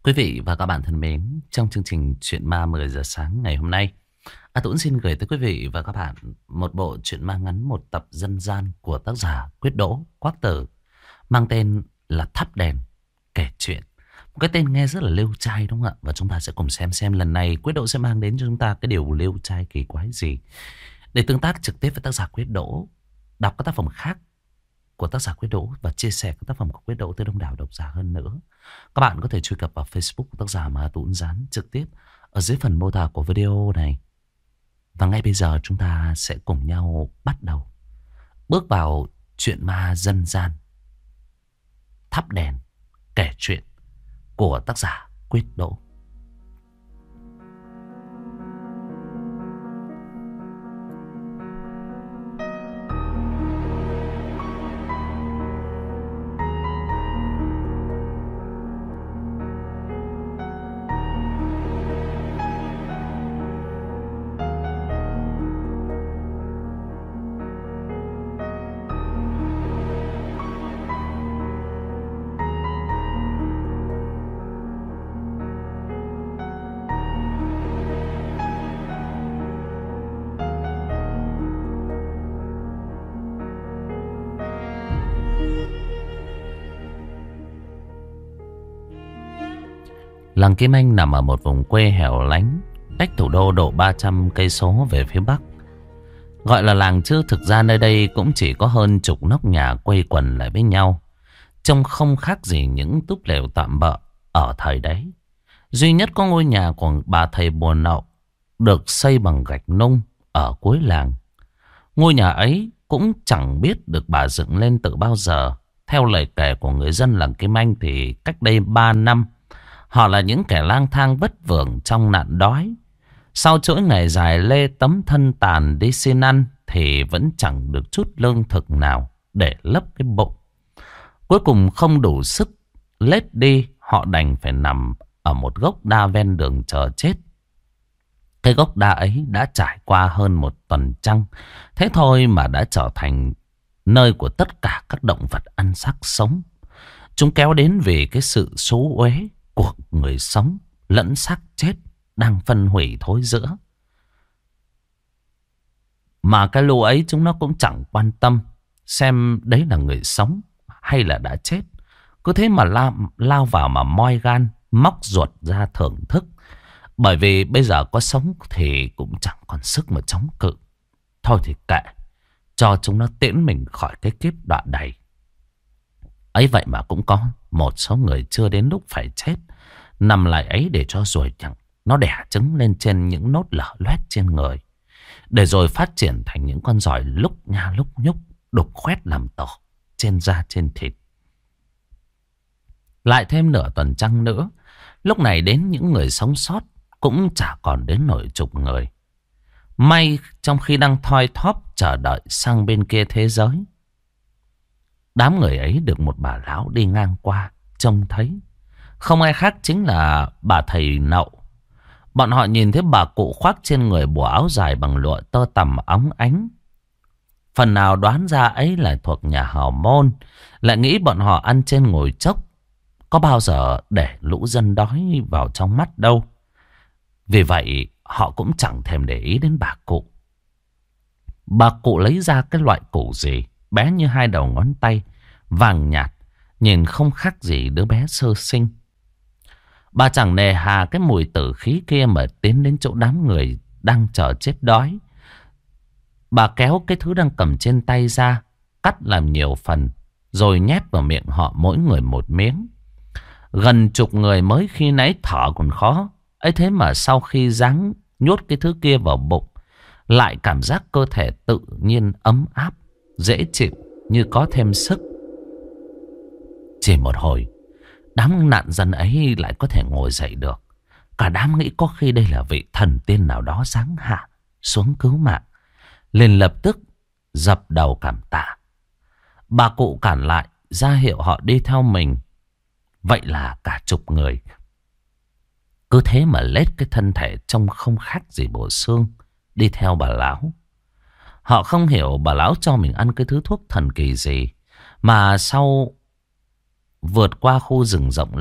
Quý vị và các bạn thân mến, trong chương trình Chuyện Ma 10 giờ sáng ngày hôm nay, Tuấn xin gửi tới quý vị và các bạn một bộ truyện ma ngắn, một tập dân gian của tác giả Quyết Đỗ, Quác Tử, mang tên là Thắp Đèn Kể Chuyện. Một cái tên nghe rất là liêu trai đúng không ạ? Và chúng ta sẽ cùng xem lần này Quyết Đỗ sẽ mang đến cho chúng ta cái điều liêu trai kỳ quái gì. Để tương tác trực tiếp với tác giả Quyết Đỗ, đọc các tác phẩm khác của tác giả Quyết Đỗ và chia sẻ các tác phẩm của Quyết Đỗ tới đông đảo độc giả hơn nữa, các bạn có thể truy cập vào Facebook của tác giả mà Tuấn dán trực tiếp ở dưới phần mô tả của video này. Và ngay bây giờ chúng ta sẽ cùng nhau bắt đầu bước vào chuyện ma dân gian Thắp Đèn Kể Chuyện của tác giả Quyết Đỗ. Làng Kim Anh nằm ở một vùng quê hẻo lánh, cách thủ đô độ 300 cây số về phía bắc. Gọi là làng chứ thực ra nơi đây cũng chỉ có hơn chục nóc nhà quây quần lại với nhau, trông không khác gì những túp lều tạm bợ ở thời đấy. Duy nhất có ngôi nhà của bà thầy Bùa Nậu được xây bằng gạch nung ở cuối làng. Ngôi nhà ấy cũng chẳng biết được bà dựng lên từ bao giờ. Theo lời kể của người dân làng Kim Anh thì cách đây 3 năm, họ là những kẻ lang thang vất vưởng trong nạn đói. Sau chuỗi ngày dài lê tấm thân tàn đi xin ăn thì vẫn chẳng được chút lương thực nào để lấp cái bụng. Cuối cùng không đủ sức lết đi, họ đành phải nằm ở một gốc đa ven đường chờ chết. Cái gốc đa ấy đã trải qua hơn một tuần trăng, thế thôi mà đã trở thành nơi của tất cả các động vật ăn xác sống. Chúng kéo đến vì cái sự xú uế của người sống lẫn xác chết đang phân hủy thối rữa. Mà cái lũ ấy chúng nó cũng chẳng quan tâm xem đấy là người sống hay là đã chết. Cứ thế mà lao vào mà moi gan, móc ruột ra thưởng thức. Bởi vì bây giờ có sống thì cũng chẳng còn sức mà chống cự. Thôi thì kệ, cho chúng nó tiễn mình khỏi cái kiếp đọa đầy. Ấy vậy mà cũng có một số người chưa đến lúc phải chết, nằm lại ấy để cho ruồi chẳng nó đẻ trứng lên trên những nốt lở loét trên người, để rồi phát triển thành những con giòi lúc nha lúc nhúc, đục khoét làm tổ trên da trên thịt. Lại thêm nửa tuần trăng nữa, lúc này đến những người sống sót cũng chả còn đến nổi chục người. May trong khi đang thoi thóp chờ đợi sang bên kia thế giới, đám người ấy được một bà lão đi ngang qua trông thấy. Không ai khác chính là bà thầy Nậu. Bọn họ nhìn thấy bà cụ khoác trên người bộ áo dài bằng lụa tơ tằm óng ánh. Phần nào đoán ra ấy là thuộc nhà hào môn, lại nghĩ bọn họ ăn trên ngồi chốc, có bao giờ để lũ dân đói vào trong mắt đâu. Vì vậy họ cũng chẳng thèm để ý đến bà cụ. Bà cụ lấy ra cái loại củ gì bé như hai đầu ngón tay, vàng nhạt, nhìn không khác gì đứa bé sơ sinh. Bà chẳng nề hà cái mùi tử khí kia mà tiến đến chỗ đám người đang chờ chết đói. Bà kéo cái thứ đang cầm trên tay ra, cắt làm nhiều phần, rồi nhét vào miệng họ mỗi người một miếng. Gần chục người mới khi nãy thở còn khó, ấy thế mà sau khi giáng nhốt cái thứ kia vào bụng, lại cảm giác cơ thể tự nhiên ấm áp, dễ chịu, như có thêm sức. Chỉ một hồi, đám nạn dân ấy lại có thể ngồi dậy được. Cả đám nghĩ có khi đây là vị thần tiên nào đó giáng hạ xuống cứu mạng, liền lập tức dập đầu cảm tạ. Bà cụ cản lại, ra hiệu họ đi theo mình. Vậy là cả chục người cứ thế mà lết cái thân thể trông không khác gì bộ xương đi theo bà lão. Họ không hiểu bà lão cho mình ăn cái thứ thuốc thần kỳ gì mà sau vượt qua khu rừng rộng lớn,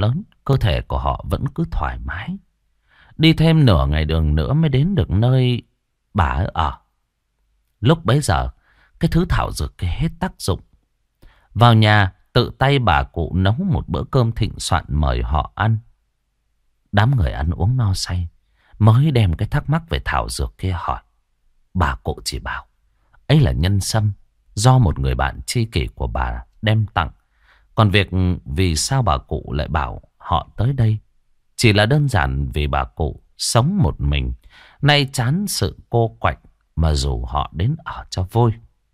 cơ thể của họ vẫn cứ thoải mái. Đi thêm nửa ngày đường nữa mới đến được nơi bà ấy ở. Lúc bấy giờ, cái thứ thảo dược kia hết tác dụng. Vào nhà, tự tay bà cụ nấu một bữa cơm thịnh soạn mời họ ăn. Đám người ăn uống no say mới đem cái thắc mắc về thảo dược kia hỏi. Bà cụ chỉ bảo ấy là nhân sâm do một người bạn tri kỷ của bà đem tặng. Còn việc vì sao bà cụ lại bảo họ tới đây chỉ là đơn giản vì bà cụ sống một mình, nay chán sự cô quạnh mà rủ họ đến ở cho vui.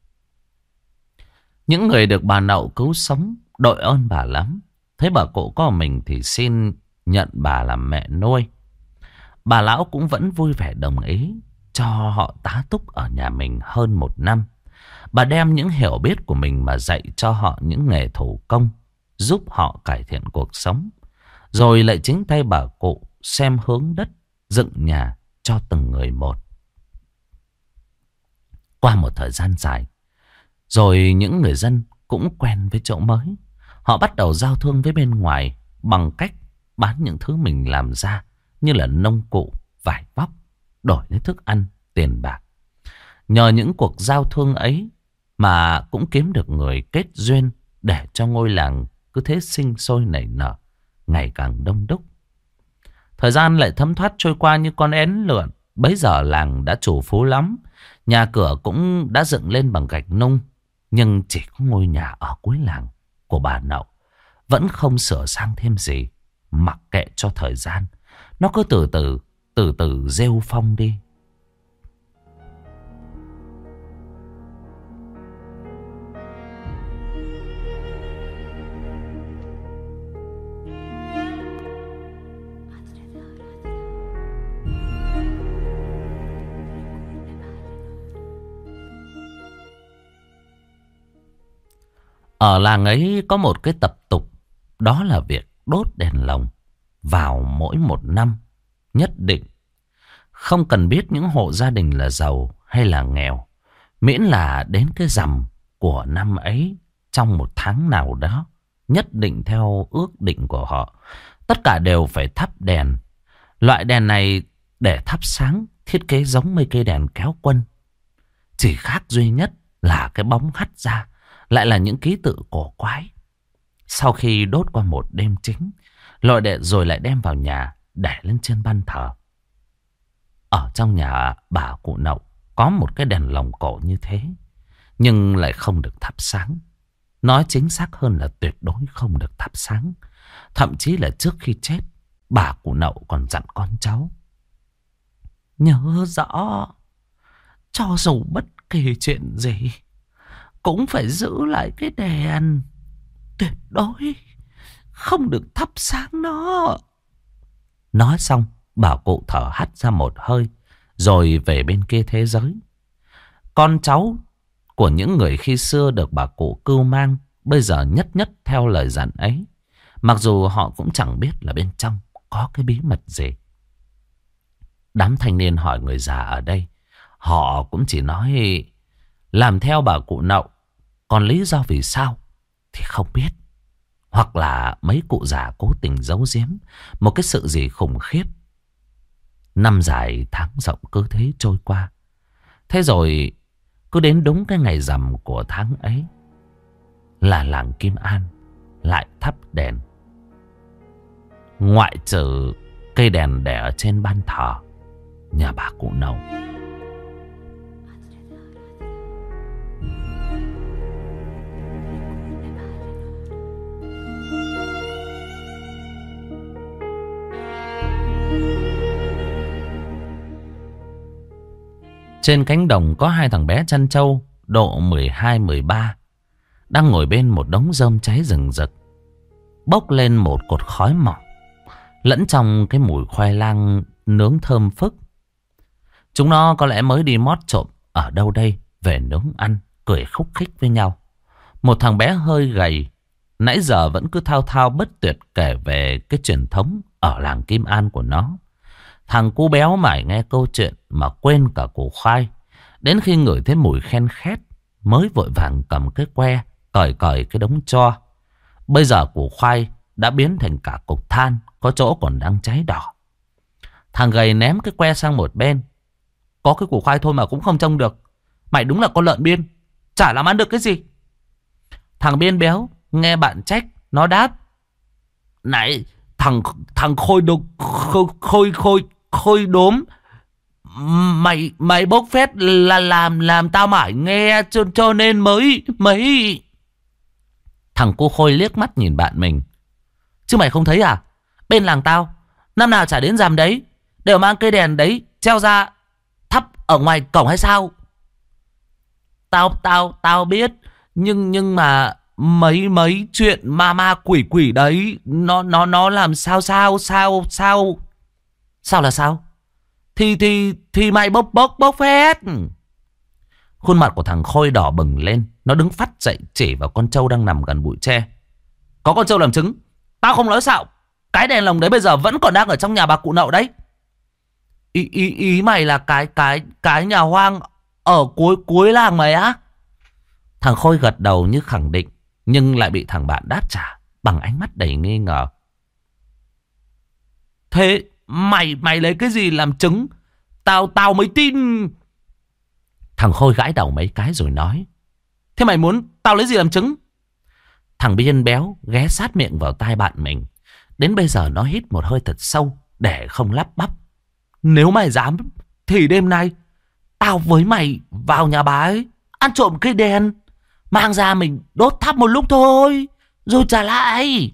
Những người được bà Nậu cứu sống đội ơn bà lắm. Thấy bà cụ có mình thì xin nhận bà làm mẹ nuôi. Bà lão cũng vẫn vui vẻ đồng ý cho họ tá túc ở nhà mình hơn 1 năm. Bà đem những hiểu biết của mình mà dạy cho họ những nghề thủ công, giúp họ cải thiện cuộc sống. Rồi lại chính tay bà cụ xem hướng đất, dựng nhà cho từng người một. Qua một thời gian dài, rồi những người dân cũng quen với chỗ mới. Họ bắt đầu giao thương với bên ngoài bằng cách bán những thứ mình làm ra như là nông cụ, vải vóc, đổi lấy thức ăn, tiền bạc. Nhờ những cuộc giao thương ấy mà cũng kiếm được người kết duyên để cho ngôi làng cứ thế sinh sôi nảy nở, ngày càng đông đúc. Thời gian lại thấm thoát trôi qua như con én lượn. Bấy giờ làng đã trù phú lắm. Nhà cửa cũng đã dựng lên bằng gạch nung. Nhưng chỉ có ngôi nhà ở cuối làng của bà Nậu vẫn không sửa sang thêm gì. Mặc kệ cho thời gian, nó cứ từ từ rêu phong đi. Ở làng ấy có một cái tập tục, đó là việc đốt đèn lồng vào mỗi 1 năm nhất định. Không cần biết những hộ gia đình là giàu hay là nghèo, miễn là đến cái rằm của năm ấy, trong 1 tháng nào đó, nhất định theo ước định của họ, tất cả đều phải thắp đèn. Loại đèn này để thắp sáng thiết kế giống mấy cây đèn kéo quân. Chỉ khác duy nhất là cái bóng hắt ra lại là những ký tự cổ quái. Sau khi đốt qua một đêm chính, rồi lại đem vào nhà để lên trên ban thờ. Ở trong nhà bà cụ Nậu có một cái đèn lồng cổ như thế, nhưng lại không được thắp sáng. Nói chính xác hơn là tuyệt đối không được thắp sáng. Thậm chí là trước khi chết, bà cụ Nậu còn dặn con cháu: nhớ rõ, cho dù bất kỳ chuyện gì cũng phải giữ lại cái đèn. Tuyệt đối không được thắp sáng nó. Nói xong, bà cụ thở hắt ra một hơi, rồi về bên kia thế giới. Con cháu của những người khi xưa được bà cụ cưu mang bây giờ nhất nhất theo lời dặn ấy, mặc dù họ cũng chẳng biết là bên trong có cái bí mật gì. Đám thanh niên hỏi người già ở đây, họ cũng chỉ nói làm theo bà cụ Nậu, còn lý do vì sao thì không biết. Hoặc là mấy cụ già cố tình giấu giếm một cái sự gì khủng khiếp. Năm dài tháng rộng cứ thế trôi qua. Thế rồi cứ đến đúng cái ngày rằm của tháng ấy là làng Kim An lại thắp đèn. Ngoại trừ cây đèn để ở trên ban thờ nhà bà cụ Nậu. Trên cánh đồng có 2 thằng bé chăn trâu độ 12-13 đang ngồi bên một đống rơm cháy rừng rực, bốc lên một cột khói mỏng lẫn trong cái mùi khoai lang nướng thơm phức. Chúng nó có lẽ mới đi mót trộm ở đâu đây về nướng ăn, cười khúc khích với nhau. Một thằng bé hơi gầy nãy giờ vẫn cứ thao thao bất tuyệt kể về cái truyền thống ở làng Kim An của nó. Thằng cu béo mải nghe câu chuyện mà quên cả củ khoai. Đến khi ngửi thấy mùi khen khét mới vội vàng cầm cái que cởi cái đống tro. Bây giờ củ khoai đã biến thành cả cục than, có chỗ còn đang cháy đỏ. Thằng gầy ném cái que sang một bên. Có cái củ khoai thôi mà cũng không trông được. Mày đúng là con lợn biên, chả làm ăn được cái gì. Thằng biên béo nghe bạn trách, nó đáp: Này, thằng khôi đốm, mày bốc phét là làm tao mải nghe cho nên mới mấy. Thằng cô khôi liếc mắt nhìn bạn mình: Chứ mày không thấy à? Bên làng tao năm nào chả đến rằm đấy đều mang cây đèn đấy treo ra thắp ở ngoài cổng hay sao? Tao biết, nhưng mà mấy chuyện ma quỷ đấy nó làm sao là sao? Thì mày bốc phét. Khuôn mặt của thằng Khôi đỏ bừng lên, nó đứng phắt dậy chỉ vào con trâu đang nằm gần bụi tre: Có con trâu làm chứng, tao không nói xạo. Cái đèn lồng đấy bây giờ vẫn còn đang ở trong nhà bà cụ Nậu đấy. Ý mày là cái nhà hoang ở cuối làng mày á? Thằng Khôi gật đầu như khẳng định, nhưng lại bị thằng bạn đáp trả bằng ánh mắt đầy nghi ngờ: Thế mày lấy cái gì làm chứng? Tao mới tin. Thằng Khôi gãi đầu mấy cái rồi nói: Thế mày muốn tao lấy gì làm chứng? Thằng biên béo ghé sát miệng vào tai bạn mình. Đến bây giờ nó hít một hơi thật sâu để không lắp bắp: Nếu mày dám thì đêm nay tao với mày vào nhà bà ấy, ăn trộm cây đèn, mang ra mình đốt thắp một lúc thôi, rồi trả lại.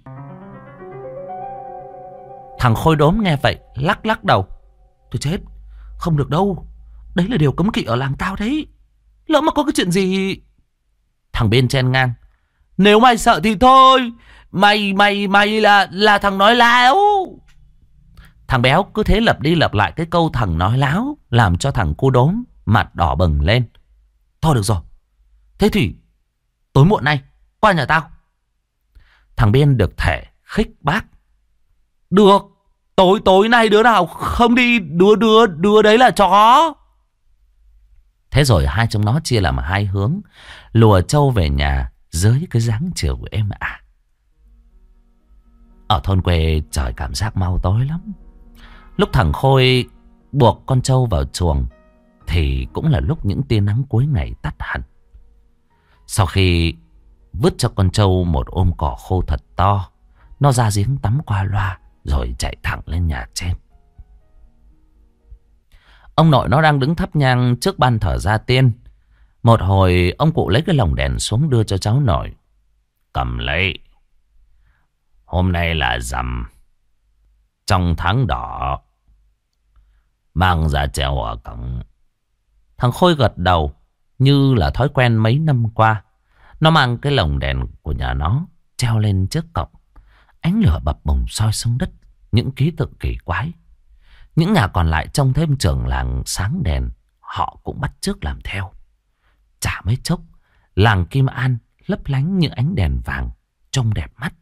Thằng Khôi đốm nghe vậy lắc đầu: Thôi chết, không được đâu. Đấy là điều cấm kỵ ở làng tao đấy. Lỡ mà có cái chuyện gì. Thằng bên chen ngang: Nếu mày sợ thì thôi. Mày là thằng nói láo. Thằng béo cứ thế lặp đi lặp lại cái câu thằng nói láo, làm cho thằng cu đốm mặt đỏ bừng lên. Thôi được rồi, thế thì tối muộn nay qua nhà tao. Thằng Biên được thể khích bác: Được, tối nay đứa nào không đi, đứa đấy là chó. Thế rồi hai trong nó chia làm hai hướng, lùa trâu về nhà dưới cái dáng chiều êm ả. Ở thôn quê trời cảm giác mau tối lắm. Lúc thằng Khôi buộc con trâu vào chuồng thì cũng là lúc những tia nắng cuối ngày tắt hẳn. Sau khi vứt cho con trâu một ôm cỏ khô thật to, nó ra giếng tắm qua loa rồi chạy thẳng lên nhà trên. Ông nội nó đang đứng thắp nhang trước ban thờ gia tiên. Một hồi ông cụ lấy cái lồng đèn xuống đưa cho cháu nội: Cầm lấy. Hôm nay là rằm trong tháng đỏ, mang ra treo ở cổng. Thằng Khôi gật đầu như là thói quen mấy năm qua. Nó mang cái lồng đèn của nhà nó treo lên trước cổng. Ánh lửa bập bùng soi xuống đất những ký tự kỳ quái. Những nhà còn lại trông thêm trường làng sáng đèn, họ cũng bắt chước làm theo. Chả mấy chốc, làng Kim An lấp lánh những ánh đèn vàng trông đẹp mắt.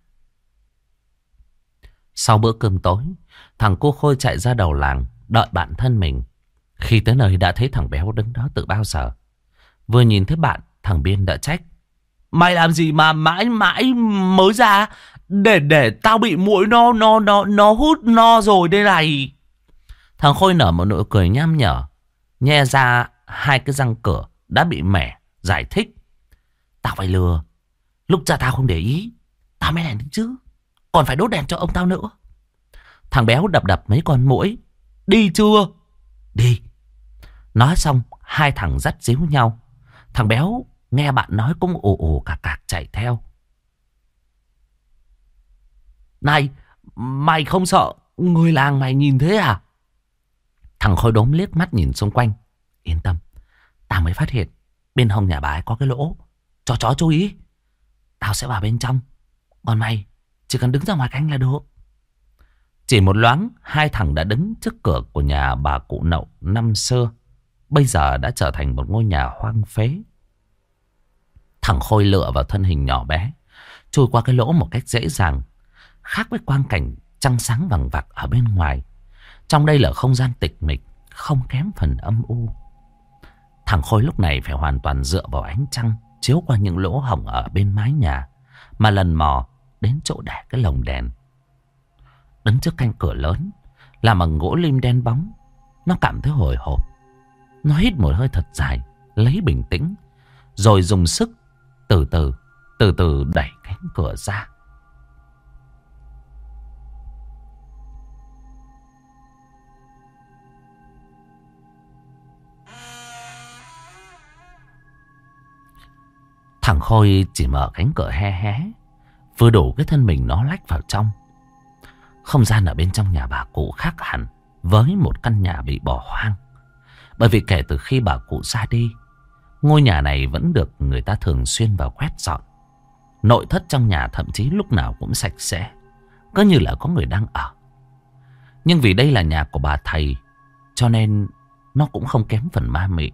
Sau bữa cơm tối, thằng cô Khôi chạy ra đầu làng đợi bạn thân mình. Khi tới nơi đã thấy thằng béo đứng đó từ bao giờ. Vừa nhìn thấy bạn, thằng Biên đã trách: Mày làm gì mà mãi mới ra? Để tao bị muỗi nó hút no rồi đây này. Thằng Khôi nở một nụ cười nham nhở, nhe ra hai cái răng cửa đã bị mẻ, giải thích: Tao phải lừa. Lúc ra tao không để ý, tao mới làm chứ. Còn phải đốt đèn cho ông tao nữa. Thằng béo đập mấy con muỗi: Đi chưa? Đi. Nói xong hai thằng dắt díu nhau. Thằng béo nghe bạn nói cũng ồ ồ cạc chạy theo. Này, mày không sợ người làng mày nhìn thế à? Thằng Khôi đốm liếc mắt nhìn xung quanh: Yên tâm, tao mới phát hiện bên hông nhà bà ấy có cái lỗ, cho chó chú ý. Tao sẽ vào bên trong, còn mày chỉ cần đứng ra ngoài canh là được. Chỉ một loáng, hai thằng đã đứng trước cửa của nhà bà cụ Nậu năm xưa, bây giờ đã trở thành một ngôi nhà hoang phế. Thằng Khôi lựa vào thân hình nhỏ bé, chui qua cái lỗ một cách dễ dàng. Khác với quang cảnh trăng sáng vằng vặc ở bên ngoài, trong đây là không gian tịch mịch, không kém phần âm u. Thằng Khôi lúc này phải hoàn toàn dựa vào ánh trăng chiếu qua những lỗ hổng ở bên mái nhà mà lần mò đến chỗ để cái lồng đèn. Đứng trước cánh cửa lớn làm bằng gỗ lim đen bóng, nó cảm thấy hồi hộp. Nó hít một hơi thật dài, lấy bình tĩnh, rồi dùng sức từ từ đẩy cánh cửa ra. Thằng Khôi chỉ mở cánh cửa hé hé, vừa đủ cái thân mình nó lách vào trong. Không gian ở bên trong nhà bà cụ khác hẳn với một căn nhà bị bỏ hoang. Bởi vì kể từ khi bà cụ ra đi, ngôi nhà này vẫn được người ta thường xuyên vào quét dọn. Nội thất trong nhà thậm chí lúc nào cũng sạch sẽ, cứ như là có người đang ở. Nhưng vì đây là nhà của bà thầy, cho nên nó cũng không kém phần ma mị.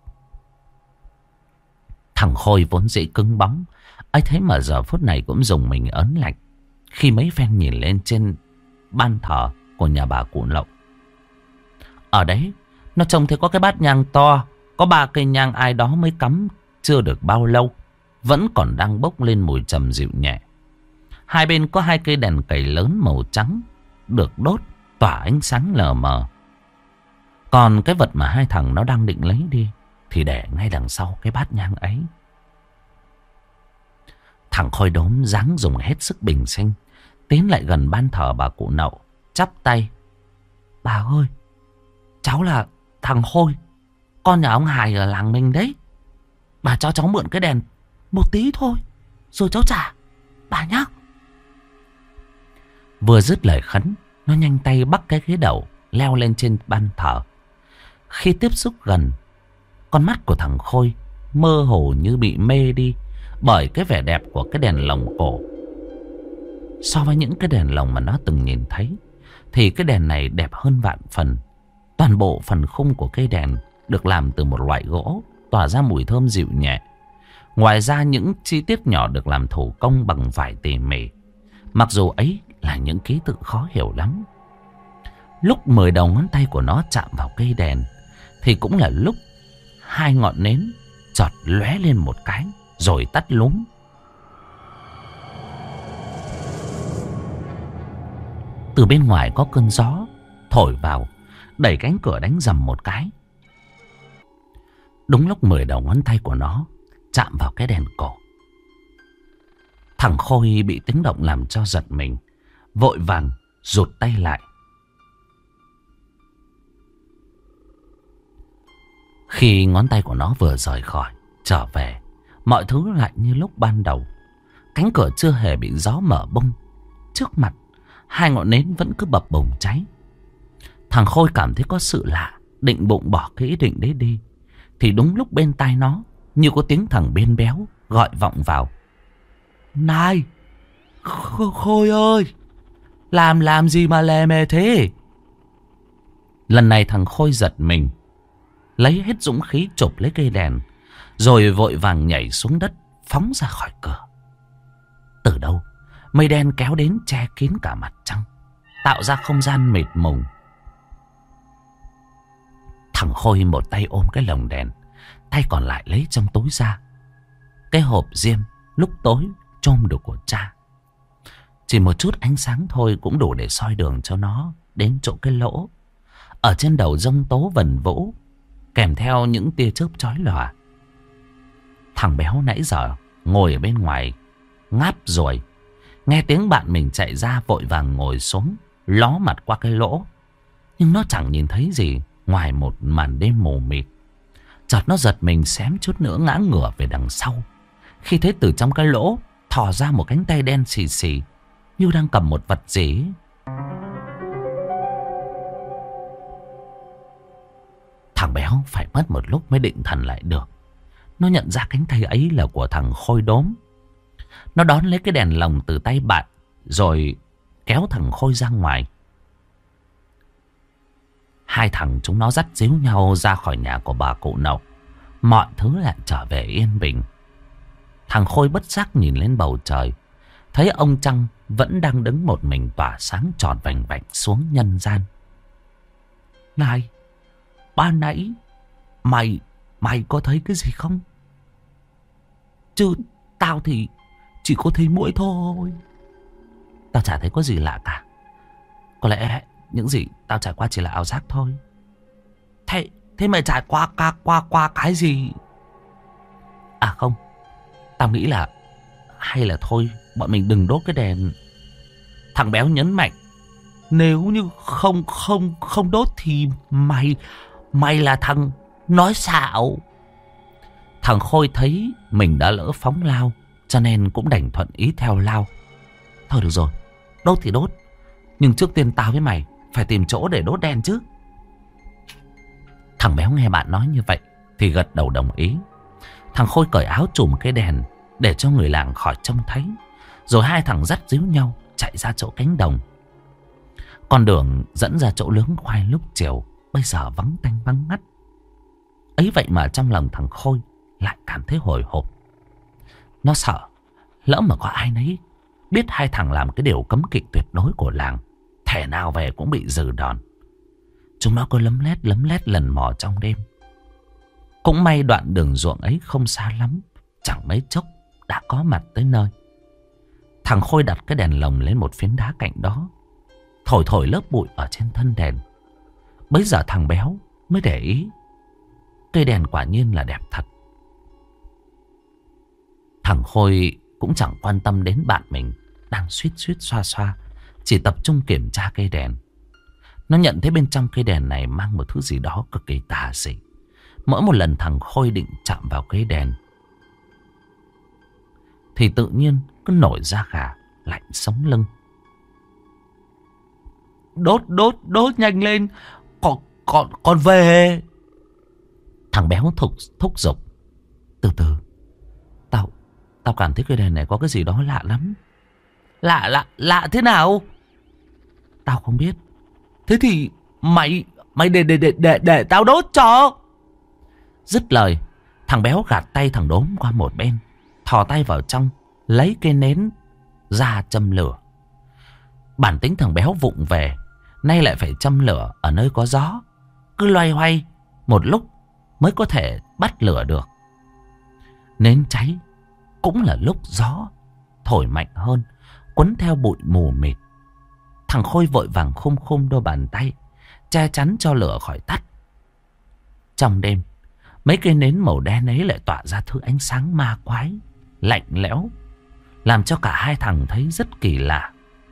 Thằng Khôi vốn dĩ cứng bóng, ấy thế mà giờ phút này cũng dùng mình ớn lạnh khi mấy phen nhìn lên trên ban thờ của nhà bà cụ Lộng. Ở đấy, nó trông thấy có cái bát nhang to, có 3 cây nhang ai đó mới cắm chưa được bao lâu, vẫn còn đang bốc lên mùi trầm dịu nhẹ. Hai bên có 2 cây đèn cầy lớn màu trắng được đốt tỏa ánh sáng lờ mờ. Còn cái vật mà hai thằng nó đang định lấy đi thì để ngay đằng sau cái bát nhang ấy. Thằng Khôi Đốm dáng dùng hết sức bình sinh, tiến lại gần ban thờ bà cụ Nậu, chắp tay. Bà ơi, cháu là thằng Khôi, con nhà ông Hải ở làng mình đấy. Bà cho cháu mượn cái đèn một tí thôi, rồi cháu trả bà nhá. Vừa dứt lời khấn, nó nhanh tay bắt cái ghế đầu leo lên trên ban thờ. Khi tiếp xúc gần, con mắt của thằng Khôi mơ hồ như bị mê đi bởi cái vẻ đẹp của cái đèn lồng cổ. So với những cái đèn lồng mà nó từng nhìn thấy, thì cái đèn này đẹp hơn vạn phần. Toàn bộ phần khung của cây đèn được làm từ một loại gỗ tỏa ra mùi thơm dịu nhẹ. Ngoài ra những chi tiết nhỏ được làm thủ công bằng vải tỉ mỉ. Mặc dù ấy là những ký tự khó hiểu lắm. Lúc 10 đầu ngón tay của nó chạm vào cây đèn thì cũng là lúc 2 ngọn nến chợt lóe lên một cái rồi tắt lúm. Từ bên ngoài có cơn gió thổi vào, đẩy cánh cửa đánh rầm một cái. Đúng lúc 10 đầu ngón tay của nó chạm vào cái đèn cổ, thằng Khôi bị tiếng động làm cho giật mình, vội vàng rụt tay lại. Khi ngón tay của nó vừa rời khỏi, trở về, mọi thứ lại như lúc ban đầu. Cánh cửa chưa hề bị gió mở bung. Trước mặt, 2 ngọn nến vẫn cứ bập bùng cháy. Thằng Khôi cảm thấy có sự lạ, định bụng bỏ cái ý định đấy đi. Thì đúng lúc bên tai nó, như có tiếng thằng Biên Béo gọi vọng vào. Này, Khôi ơi, làm gì mà lè mè thế? Lần này thằng Khôi giật mình, lấy hết dũng khí chộp lấy cây đèn, rồi vội vàng nhảy xuống đất, phóng ra khỏi cửa. Từ đâu mây đen kéo đến che kín cả mặt trăng, tạo ra không gian mịt mùng. Thằng Khôi một tay ôm cái lồng đèn, tay còn lại lấy trong túi ra cái hộp diêm lúc tối chôm được của cha. Chỉ một chút ánh sáng thôi cũng đủ để soi đường cho nó đến chỗ cái lỗ. Ở trên đầu giông tố vần vũ, kèm theo những tia chớp chói lòa. Thằng Béo nãy giờ ngồi ở bên ngoài ngáp rồi, nghe tiếng bạn mình chạy ra vội vàng ngồi xuống, ló mặt qua cái lỗ. Nhưng nó chẳng nhìn thấy gì ngoài một màn đêm mù mịt. Chợt nó giật mình xém chút nữa ngã ngửa về đằng sau, khi thấy từ trong cái lỗ thò ra một cánh tay đen xì xì, như đang cầm một vật gì. Thằng Béo phải mất một lúc mới định thần lại được. Nó nhận ra cánh tay ấy là của thằng Khôi Đốm. Nó đón lấy cái đèn lồng từ tay bạn, rồi kéo thằng Khôi ra ngoài. Hai thằng chúng nó dắt díu nhau ra khỏi nhà của bà cụ Nậu. Mọi thứ lại trở về yên bình. Thằng Khôi bất giác nhìn lên bầu trời, thấy ông Trăng vẫn đang đứng một mình tỏa sáng tròn vành vạnh xuống nhân gian. Này, ban nãy mày có thấy cái gì không? Chứ tao thì chỉ có thấy muỗi thôi. Tao chả thấy có gì lạ cả. Có lẽ những gì tao trải qua chỉ là ảo giác thôi. Thế mày trải qua cái gì? À không, tao nghĩ là hay là thôi bọn mình đừng đốt cái đèn. Thằng béo nhấn mạnh. Nếu như không đốt thì mày là thằng nói xạo. Thằng Khôi thấy mình đã lỡ phóng lao, cho nên cũng đành thuận ý theo lao. Thôi được rồi, đốt thì đốt, nhưng trước tiên tao với mày phải tìm chỗ để đốt đèn chứ. Thằng béo nghe bạn nói như vậy thì gật đầu đồng ý. Thằng Khôi cởi áo trùm cái đèn để cho người làng khỏi trông thấy. Rồi hai thằng dắt díu nhau chạy ra chỗ cánh đồng. Con đường dẫn ra chỗ lướng khoai lúc chiều bây giờ vắng tanh vắng ngắt. Ấy vậy mà trong lòng thằng Khôi lại cảm thấy hồi hộp. Nó sợ lỡ mà có ai nấy biết hai thằng làm cái điều cấm kỵ tuyệt đối của làng, thể nào về cũng bị dừ đòn. Chúng nó cứ lấm lét lần mò trong đêm. Cũng may đoạn đường ruộng ấy không xa lắm, chẳng mấy chốc đã có mặt tới nơi. Thằng Khôi đặt cái đèn lồng lên một phiến đá cạnh đó, thổi lớp bụi ở trên thân đèn. Bấy giờ thằng béo mới để ý, cây đèn quả nhiên là đẹp thật. Thằng Khôi cũng chẳng quan tâm đến bạn mình đang suýt xoa, chỉ tập trung kiểm tra cây đèn. Nó nhận thấy bên trong cây đèn này mang một thứ gì đó cực kỳ tà dị. Mỗi một lần thằng Khôi định chạm vào cây đèn thì tự nhiên cứ nổi da gà lạnh sống lưng. Đốt nhanh lên, còn về. Thằng béo thúc giục. Từ từ, tao cảm thấy cây đèn này có cái gì đó lạ lắm. Lạ thế nào? Tao không biết. Thế thì mày để tao đốt cho. Dứt lời, thằng béo gạt tay thằng Đốm qua một bên, thò tay vào trong lấy cây nến ra châm lửa. Bản tính thằng béo vụng về, nay lại phải châm lửa ở nơi có gió, cứ loay hoay một lúc mới có thể bắt lửa được. Nến cháy cũng là lúc gió thổi mạnh hơn, quấn theo bụi mù mịt. Thằng Khôi vội vàng khum đôi bàn tay che chắn cho lửa khỏi tắt. Trong đêm, mấy cây nến màu đen ấy lại tỏa ra thứ ánh sáng ma quái, lạnh lẽo, làm cho cả hai thằng thấy rất kỳ lạ.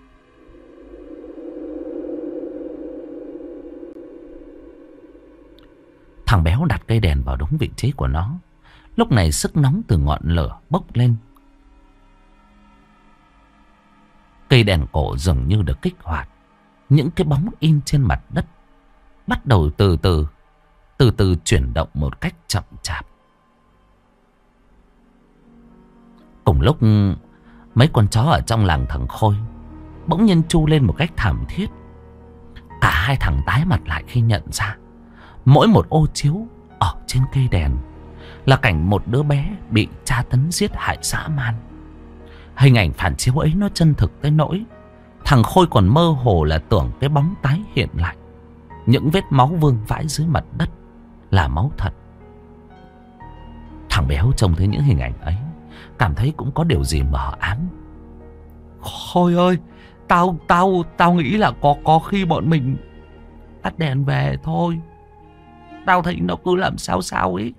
Thằng béo đặt cây đèn vào đúng vị trí của nó. Lúc này sức nóng từ ngọn lửa bốc lên. Cây đèn cổ dường như được kích hoạt. Những cái bóng in trên mặt đất bắt đầu từ từ chuyển động một cách chậm chạp. Cùng lúc, mấy con chó ở trong làng thằng Khôi bỗng nhiên tru lên một cách thảm thiết. Cả hai thằng tái mặt lại khi nhận ra mỗi một ô chiếu ở trên cây đèn là cảnh một đứa bé bị tra tấn giết hại dã man. Hình ảnh phản chiếu ấy nó chân thực tới nỗi thằng Khôi còn mơ hồ là tưởng cái bóng tái hiện lại. Những vết máu vương vãi dưới mặt đất là máu thật. Thằng béo trông thấy những hình ảnh ấy, cảm thấy cũng có điều gì mờ ám. Khôi ơi, tao nghĩ là có khi bọn mình tắt đèn về thôi. Tao thấy nó cứ làm sao ấy.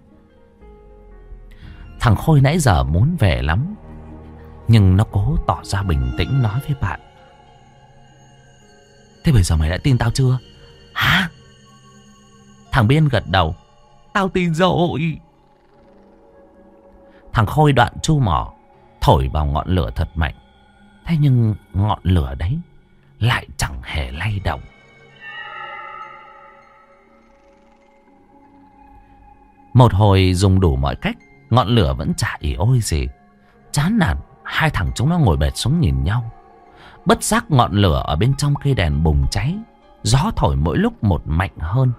Thằng Khôi nãy giờ muốn về lắm, nhưng nó cố tỏ ra bình tĩnh nói với bạn. Thế bây giờ mày đã tin tao chưa? Hả? Thằng Biên gật đầu. Tao tin rồi. Thằng Khôi đoạn chu mỏ, thổi vào ngọn lửa thật mạnh. Thế nhưng ngọn lửa đấy lại chẳng hề lay động. Một hồi dùng đủ mọi cách, ngọn lửa vẫn chả ỉ ôi gì. Chán nản, hai thằng chúng nó ngồi bệt xuống nhìn nhau. Bất giác ngọn lửa ở bên trong cây đèn bùng cháy. Gió thổi mỗi lúc một mạnh hơn.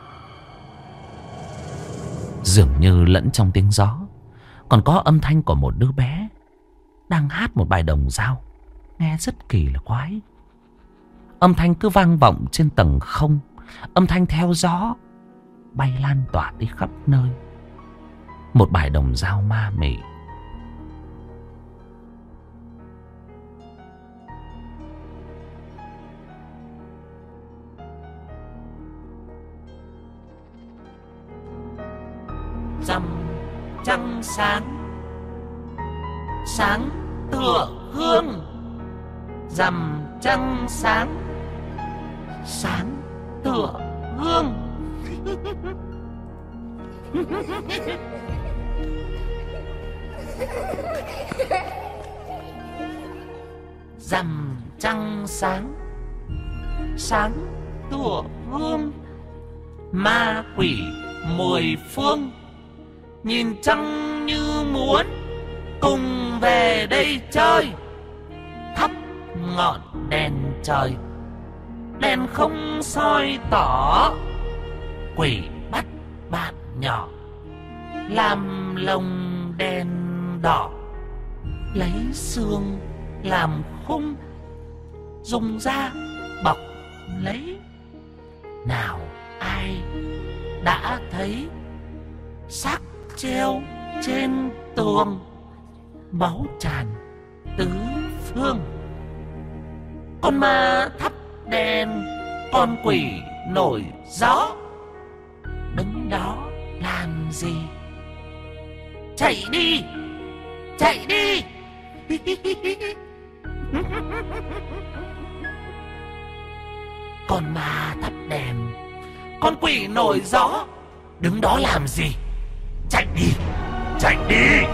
Dường như lẫn trong tiếng gió còn có âm thanh của một đứa bé đang hát một bài đồng dao, nghe rất kỳ là quái. Âm thanh cứ vang vọng trên tầng không. Âm thanh theo gió bay lan tỏa đi khắp nơi. Một bài đồng dao ma mị. Rằm trăng sáng, sáng tựa hương. Rằm trăng sáng, sáng tựa hương. Rằm trăng sáng, sáng tựa hương. Ma quỷ mười phương, nhìn trăng như muốn cùng về đây chơi. Thắp ngọn đèn trời, đèn không soi tỏ. Quỷ bắt bạn nhỏ, làm lồng đèn đỏ. Lấy xương làm khung, dùng da bọc lấy. Nào ai đã thấy xác treo trên tường, máu tràn tứ phương. Con ma thắp đèn, con quỷ nổi gió. Đứng đó làm gì? Chạy đi, chạy đi. Con ma thắp đèn, con quỷ nổi gió. Đứng đó làm gì? Chạy đi, chạy đi.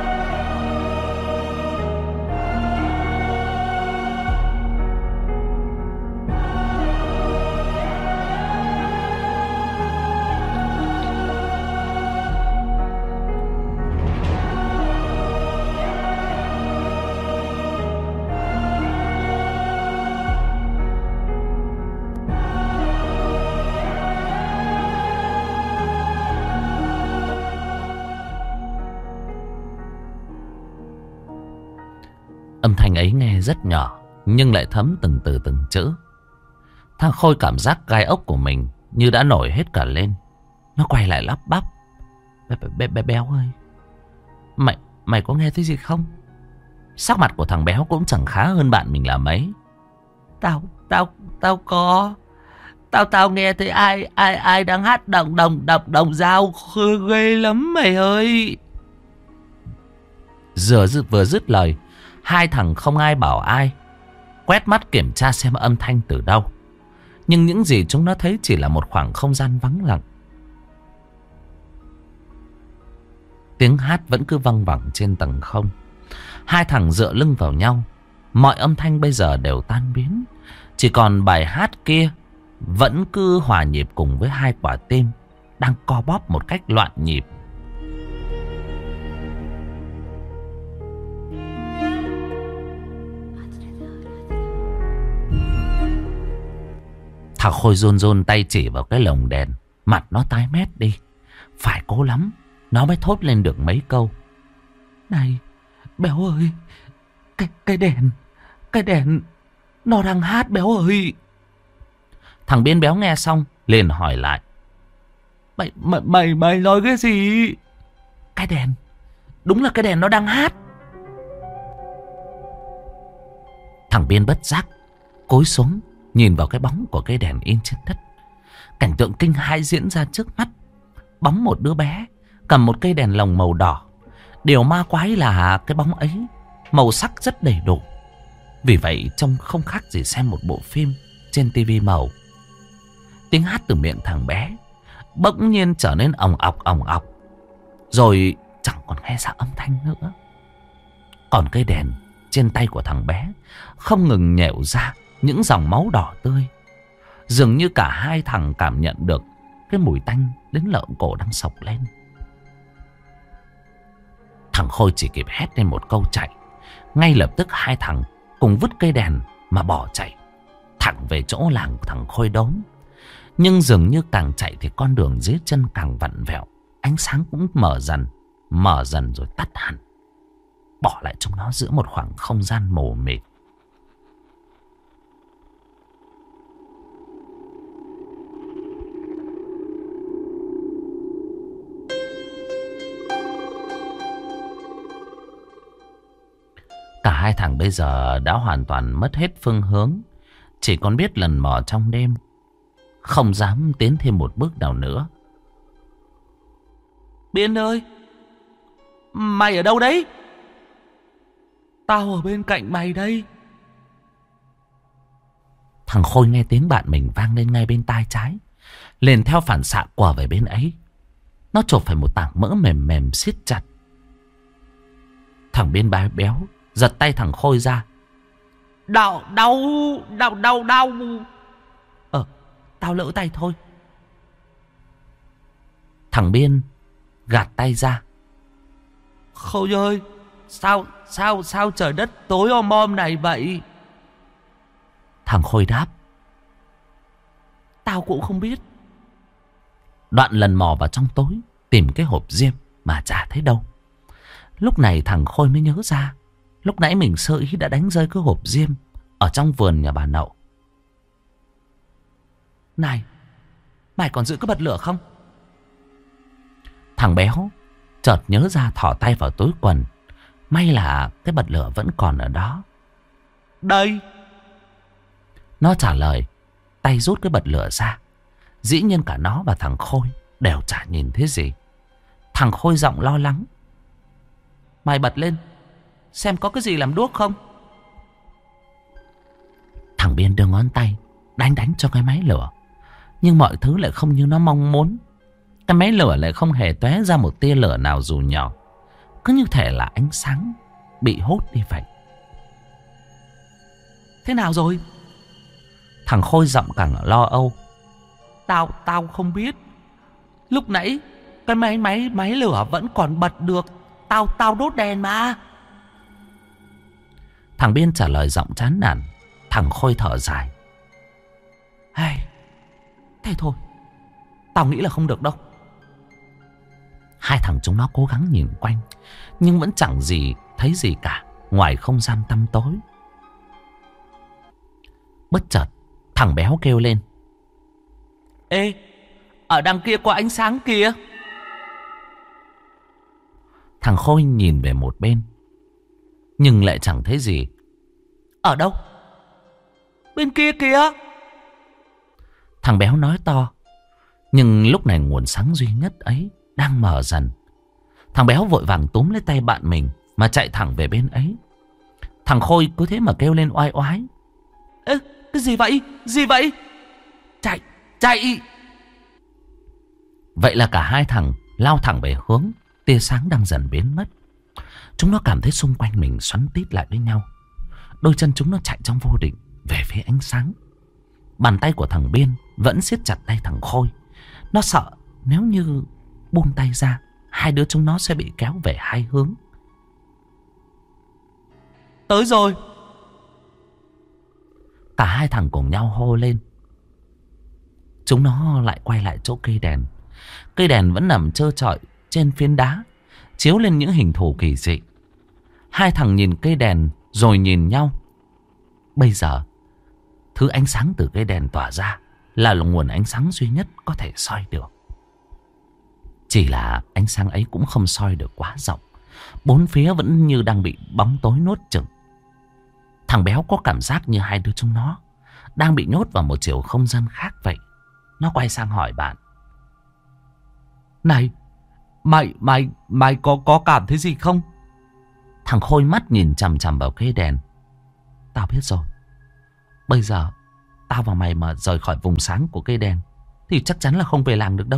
Âm thanh ấy nghe rất nhỏ, nhưng lại thấm từng từ từng chữ. Thằng Khôi cảm giác gai ốc của mình như đã nổi hết cả lên. Nó quay lại lắp bắp: Béo ơi, Mày có nghe thấy gì không? Sắc mặt của thằng Béo cũng chẳng khá hơn bạn mình là mấy. Tao có. Tao nghe thấy ai đang hát đồng dao ghê lắm mày ơi. Vừa dứt lời, hai thằng không ai bảo ai quét mắt kiểm tra xem âm thanh từ đâu. Nhưng những gì chúng nó thấy chỉ là một khoảng không gian vắng lặng. Tiếng hát vẫn cứ văng vẳng trên tầng không. Hai thằng dựa lưng vào nhau. Mọi âm thanh bây giờ đều tan biến. Chỉ còn bài hát kia vẫn cứ hòa nhịp cùng với hai quả tim đang co bóp một cách loạn nhịp. Thằng Khôi run run tay chỉ vào cái lồng đèn. Mặt nó tái mét đi. Phải cố lắm nó mới thốt lên được mấy câu. Này Béo ơi, Cái đèn nó đang hát Béo ơi. Thằng Biên Béo nghe xong liền hỏi lại: Mày nói cái gì? Cái đèn, đúng là cái đèn nó đang hát. Thằng Biên bất giác cúi xuống nhìn vào cái bóng của cây đèn in trên đất. Cảnh tượng kinh hãi diễn ra trước mắt. Bóng một đứa bé cầm một cây đèn lồng màu đỏ. Điều ma quái là cái bóng ấy màu sắc rất đầy đủ. Vì vậy trông không khác gì xem một bộ phim trên tivi màu. Tiếng hát từ miệng thằng bé bỗng nhiên trở nên òng ọc, rồi chẳng còn nghe ra âm thanh nữa. Còn cây đèn trên tay của thằng bé không ngừng nhẻo ra những dòng máu đỏ tươi. Dường như cả hai thằng cảm nhận được cái mùi tanh đến lợn cổ đang sộc lên. Thằng Khôi chỉ kịp hét lên một câu chạy. Ngay lập tức hai thằng cùng vứt cây đèn mà bỏ chạy thẳng về chỗ làng của thằng Khôi đốn. Nhưng dường như càng chạy thì con đường dưới chân càng vặn vẹo. Ánh sáng cũng mở dần rồi tắt hẳn, bỏ lại chúng nó giữa một khoảng không gian mù mịt. Cả hai thằng bây giờ đã hoàn toàn mất hết phương hướng, chỉ còn biết lần mò trong đêm, không dám tiến thêm một bước nào nữa. Biên ơi, mày ở đâu đấy? Tao ở bên cạnh mày đây. Thằng Khôi nghe tiếng bạn mình vang lên ngay bên tai trái, liền theo phản xạ quờ về bên ấy. Nó chộp phải một tảng mỡ mềm mềm siết chặt. Thằng Biên béo giật tay thằng Khôi ra. Đau. Tao lỡ tay thôi. Thằng Biên gạt tay ra. Khôi ơi, sao trời đất tối om này vậy? Thằng Khôi đáp. Tao cũng không biết. Đoạn lần mò vào trong tối tìm cái hộp diêm mà chả thấy đâu. Lúc này thằng Khôi mới nhớ ra, lúc nãy mình sơ ý đã đánh rơi cái hộp diêm ở trong vườn nhà bà Nậu. Này, mày còn giữ cái bật lửa không? Thằng béo chợt nhớ ra thỏ tay vào túi quần. May là cái bật lửa vẫn còn ở đó. Đây. Nó trả lời, tay rút cái bật lửa ra. Dĩ nhiên cả nó và thằng Khôi đều chả nhìn thấy gì. Thằng Khôi giọng lo lắng. Mày bật lên, xem có cái gì làm đuốc không? Thằng Biên đưa ngón tay đánh cho cái máy lửa. Nhưng mọi thứ lại không như nó mong muốn. Cái máy lửa lại không hề tóe ra một tia lửa nào dù nhỏ. Cứ như thể là ánh sáng bị hút đi vậy. Thế nào rồi? Thằng Khôi giọng càng lo âu. Tao không biết. Lúc nãy cái máy lửa vẫn còn bật được. Tao đốt đèn mà. Thằng Biên trả lời giọng chán nản. Thằng Khôi thở dài. Thế thôi, tao nghĩ là không được đâu. Hai thằng chúng nó cố gắng nhìn quanh, nhưng vẫn chẳng thấy gì cả ngoài không gian tăm tối. Bất chợt thằng béo kêu lên. Ê, ở đằng kia có ánh sáng kìa. Thằng Khôi nhìn về một bên, nhưng lại chẳng thấy gì. Ở đâu? Bên kia kìa. Thằng béo nói to. Nhưng lúc này nguồn sáng duy nhất ấy đang mờ dần. Thằng béo vội vàng túm lấy tay bạn mình mà chạy thẳng về bên ấy. Thằng Khôi cứ thế mà kêu lên oai oái. Ê, cái gì vậy? Gì vậy? Chạy. Vậy là cả hai thằng lao thẳng về hướng tia sáng đang dần biến mất. Chúng nó cảm thấy xung quanh mình xoắn tít lại với nhau. Đôi chân chúng nó chạy trong vô định về phía ánh sáng. Bàn tay của thằng Biên vẫn siết chặt tay thằng Khôi. Nó sợ nếu như buông tay ra, hai đứa chúng nó sẽ bị kéo về hai hướng. Tới rồi. Cả hai thằng cùng nhau hô lên. Chúng nó lại quay lại chỗ cây đèn. Cây đèn vẫn nằm trơ trọi trên phiến đá, chiếu lên những hình thù kỳ dị. Hai thằng nhìn cây đèn rồi nhìn nhau. Bây giờ thứ ánh sáng từ cây đèn tỏa ra là nguồn ánh sáng duy nhất có thể soi được. Chỉ là ánh sáng ấy cũng không soi được quá rộng. Bốn phía vẫn như đang bị bóng tối nuốt chửng. Thằng béo có cảm giác như hai đứa chúng nó đang bị nhốt vào một chiều không gian khác vậy. Nó quay sang hỏi bạn. Này, mày có cảm thấy gì không? Thằng Khôi mắt nhìn chằm chằm vào cây đèn. Tao biết rồi. Bây giờ tao và mày mà rời khỏi vùng sáng của cây đèn thì chắc chắn là không về làng được đâu.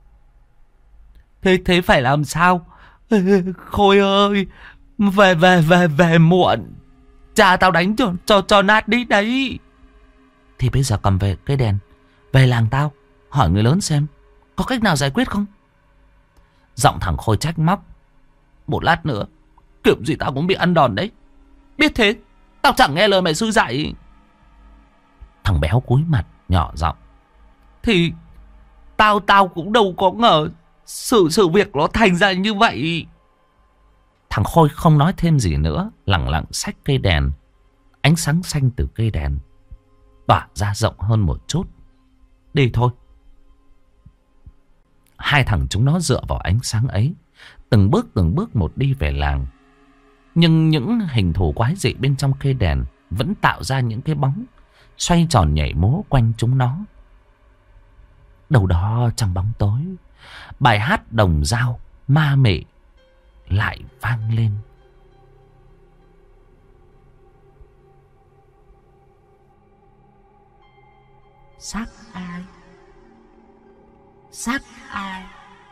Thế phải làm sao? Khôi ơi, về muộn. Cha tao đánh cho nát đi đấy. Thì bây giờ cầm về cây đèn, về làng tao, hỏi người lớn xem có cách nào giải quyết không. Giọng thằng Khôi trách móc. Một lát nữa kiểu gì tao cũng bị ăn đòn đấy. Biết thế tao chẳng nghe lời mày sư dạy. Thằng béo cúi mặt nhỏ giọng. Thì tao cũng đâu có ngờ sự việc nó thành ra như vậy. Thằng Khôi không nói thêm gì nữa, lẳng lặng xách cây đèn. Ánh sáng xanh từ cây đèn tỏa ra rộng hơn một chút. Đi thôi. Hai thằng chúng nó dựa vào ánh sáng ấy, từng bước một đi về làng. Nhưng những hình thù quái dị bên trong cây đèn vẫn tạo ra những cái bóng xoay tròn nhảy múa quanh chúng nó. Đâu đó trong bóng tối, bài hát đồng dao ma mị lại vang lên. Xác ai? Xác ai?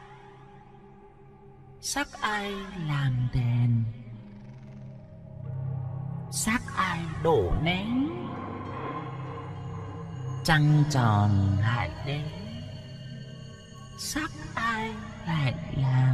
Xác ai làm đèn? Xác ai đổ nén? Trăng tròn lại đến, xác ai lại làm?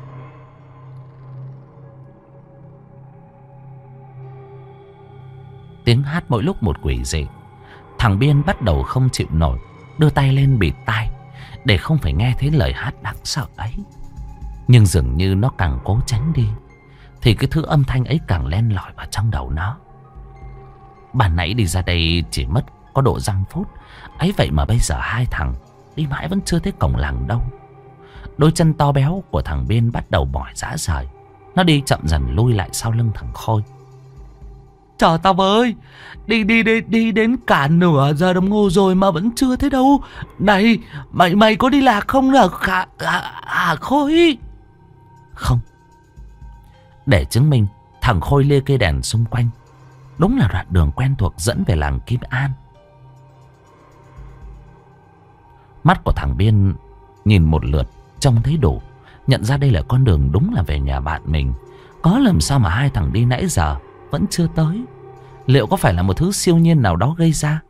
Tiếng hát mỗi lúc một quỷ dị. Thằng Biên bắt đầu không chịu nổi, đưa tay lên bịt tai để không phải nghe thấy lời hát đáng sợ ấy. Nhưng dường như nó càng cố tránh đi thì cái thứ âm thanh ấy càng len lỏi vào trong đầu nó. Ban nãy đi ra đây chỉ mất có độ 5 phút ấy, vậy mà bây giờ hai thằng đi mãi vẫn chưa thấy cổng làng đâu. Đôi chân to béo của thằng Biên bắt đầu mỏi rã rời. Nó đi chậm dần lui lại sau lưng thằng Khôi. Chờ tao với, đi đến cả nửa giờ đồng hồ rồi mà vẫn chưa thấy đâu. Này, mày có đi lạc không là Khôi? Không. Để chứng minh, thằng Khôi lia cây đèn xung quanh. Đúng là đoạn đường quen thuộc dẫn về làng Kim An. Mắt của thằng Biên nhìn một lượt trông thấy đủ, nhận ra đây là con đường đúng là về nhà bạn mình. Có làm sao mà hai thằng đi nãy giờ vẫn chưa tới? Liệu có phải là một thứ siêu nhiên nào đó gây ra?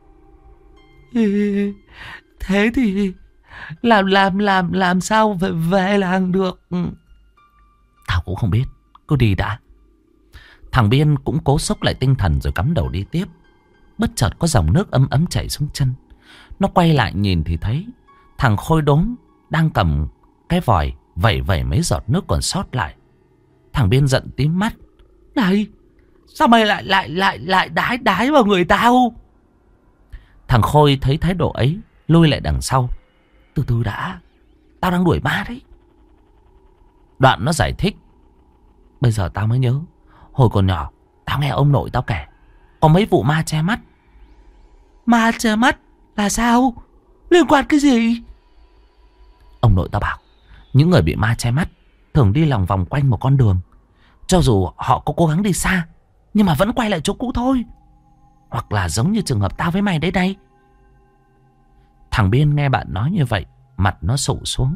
Thế thì làm sao về làng được? Tao cũng không biết, cứ đi đã. Thằng Biên cũng cố xốc lại tinh thần rồi cắm đầu đi tiếp. Bất chợt có dòng nước ấm ấm chảy xuống chân. Nó quay lại nhìn thì thấy thằng Khôi đốm đang cầm cái vòi vẩy vẩy mấy giọt nước còn sót lại. Thằng Biên giận tím mắt. Này, sao mày lại đái vào người tao? Thằng Khôi thấy thái độ ấy lui lại đằng sau. Từ từ đã, tao đang đuổi ma đấy. Đoạn nó giải thích. Bây giờ tao mới nhớ, hồi còn nhỏ tao nghe ông nội tao kể có mấy vụ ma che mắt. Ma che mắt là sao? Liên quan cái gì? Ông nội tao bảo những người bị ma che mắt thường đi lòng vòng quanh một con đường. Cho dù họ có cố gắng đi xa nhưng mà vẫn quay lại chỗ cũ thôi. Hoặc là giống như trường hợp tao với mày đấy đây. Thằng Biên nghe bạn nói như vậy, mặt nó sụ xuống.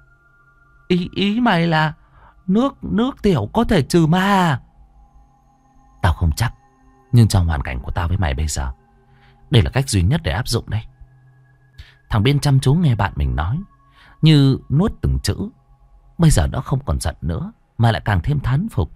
Ý mày là nước tiểu có thể trừ ma à? Tao không chắc, nhưng trong hoàn cảnh của tao với mày bây giờ, đây là cách duy nhất để áp dụng đây. Thằng Biên chăm chú nghe bạn mình nói, như nuốt từng chữ. Bây giờ nó không còn giận nữa, mà lại càng thêm thán phục.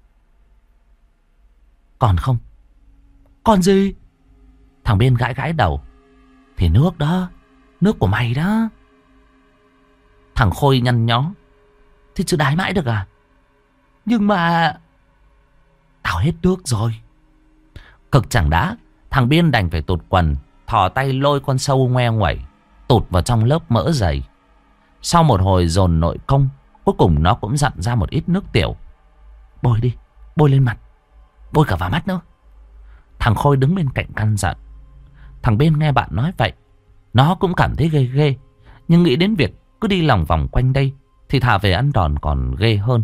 Còn không? Còn gì? Thằng Biên gãi gãi đầu. Thì nước đó, nước của mày đó. Thằng Khôi nhăn nhó. Thế chứ đái mãi được à? Nhưng mà tao hết nước rồi. Cực chẳng đã, thằng Biên đành phải tụt quần, thò tay lôi con sâu ngoe nguẩy tụt vào trong lớp mỡ dày. Sau một hồi dồn nội công, cuối cùng nó cũng dặn ra một ít nước tiểu. Bôi đi, bôi lên mặt, bôi cả vào mắt nữa. Thằng Khôi đứng bên cạnh căn dặn. Thằng Biên nghe bạn nói vậy, nó cũng cảm thấy ghê ghê. Nhưng nghĩ đến việc cứ đi lòng vòng quanh đây thì thà về ăn đòn còn ghê hơn.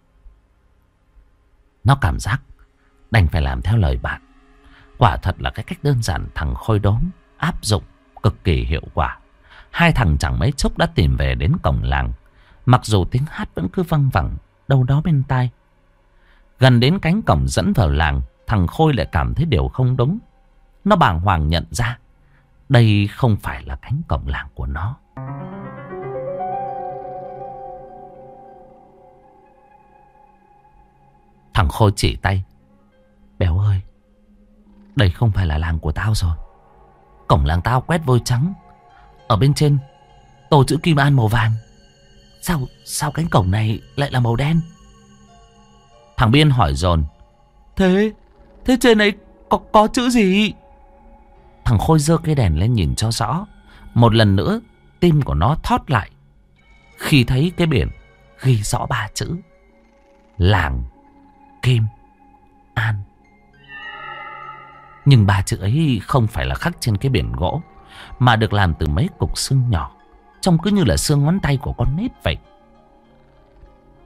Nó cảm giác đành phải làm theo lời bạn. Quả thật là cái cách đơn giản thằng Khôi đốm áp dụng cực kỳ hiệu quả. Hai thằng chẳng mấy chốc đã tìm về đến cổng làng. Mặc dù tiếng hát vẫn cứ văng vẳng đâu đó bên tai. Gần đến cánh cổng dẫn vào làng, thằng Khôi lại cảm thấy điều không đúng. Nó bàng hoàng nhận ra đây không phải là cánh cổng làng của nó. Thằng Khôi chỉ tay. Béo ơi, đây không phải là làng của tao rồi. Cổng làng tao quét vôi trắng, ở bên trên tô chữ Kim An màu vàng. Sao cánh cổng này lại là màu đen? Thằng Biên hỏi dồn. Thế trên này có chữ gì? Thằng Khôi giơ cây đèn lên nhìn cho rõ. Một lần nữa tim của nó thót lại khi thấy cái biển ghi rõ 3 chữ: làng Kim An. Nhưng 3 chữ ấy không phải là khắc trên cái biển gỗ, mà được làm từ mấy cục xương nhỏ, trông cứ như là xương ngón tay của con nít vậy.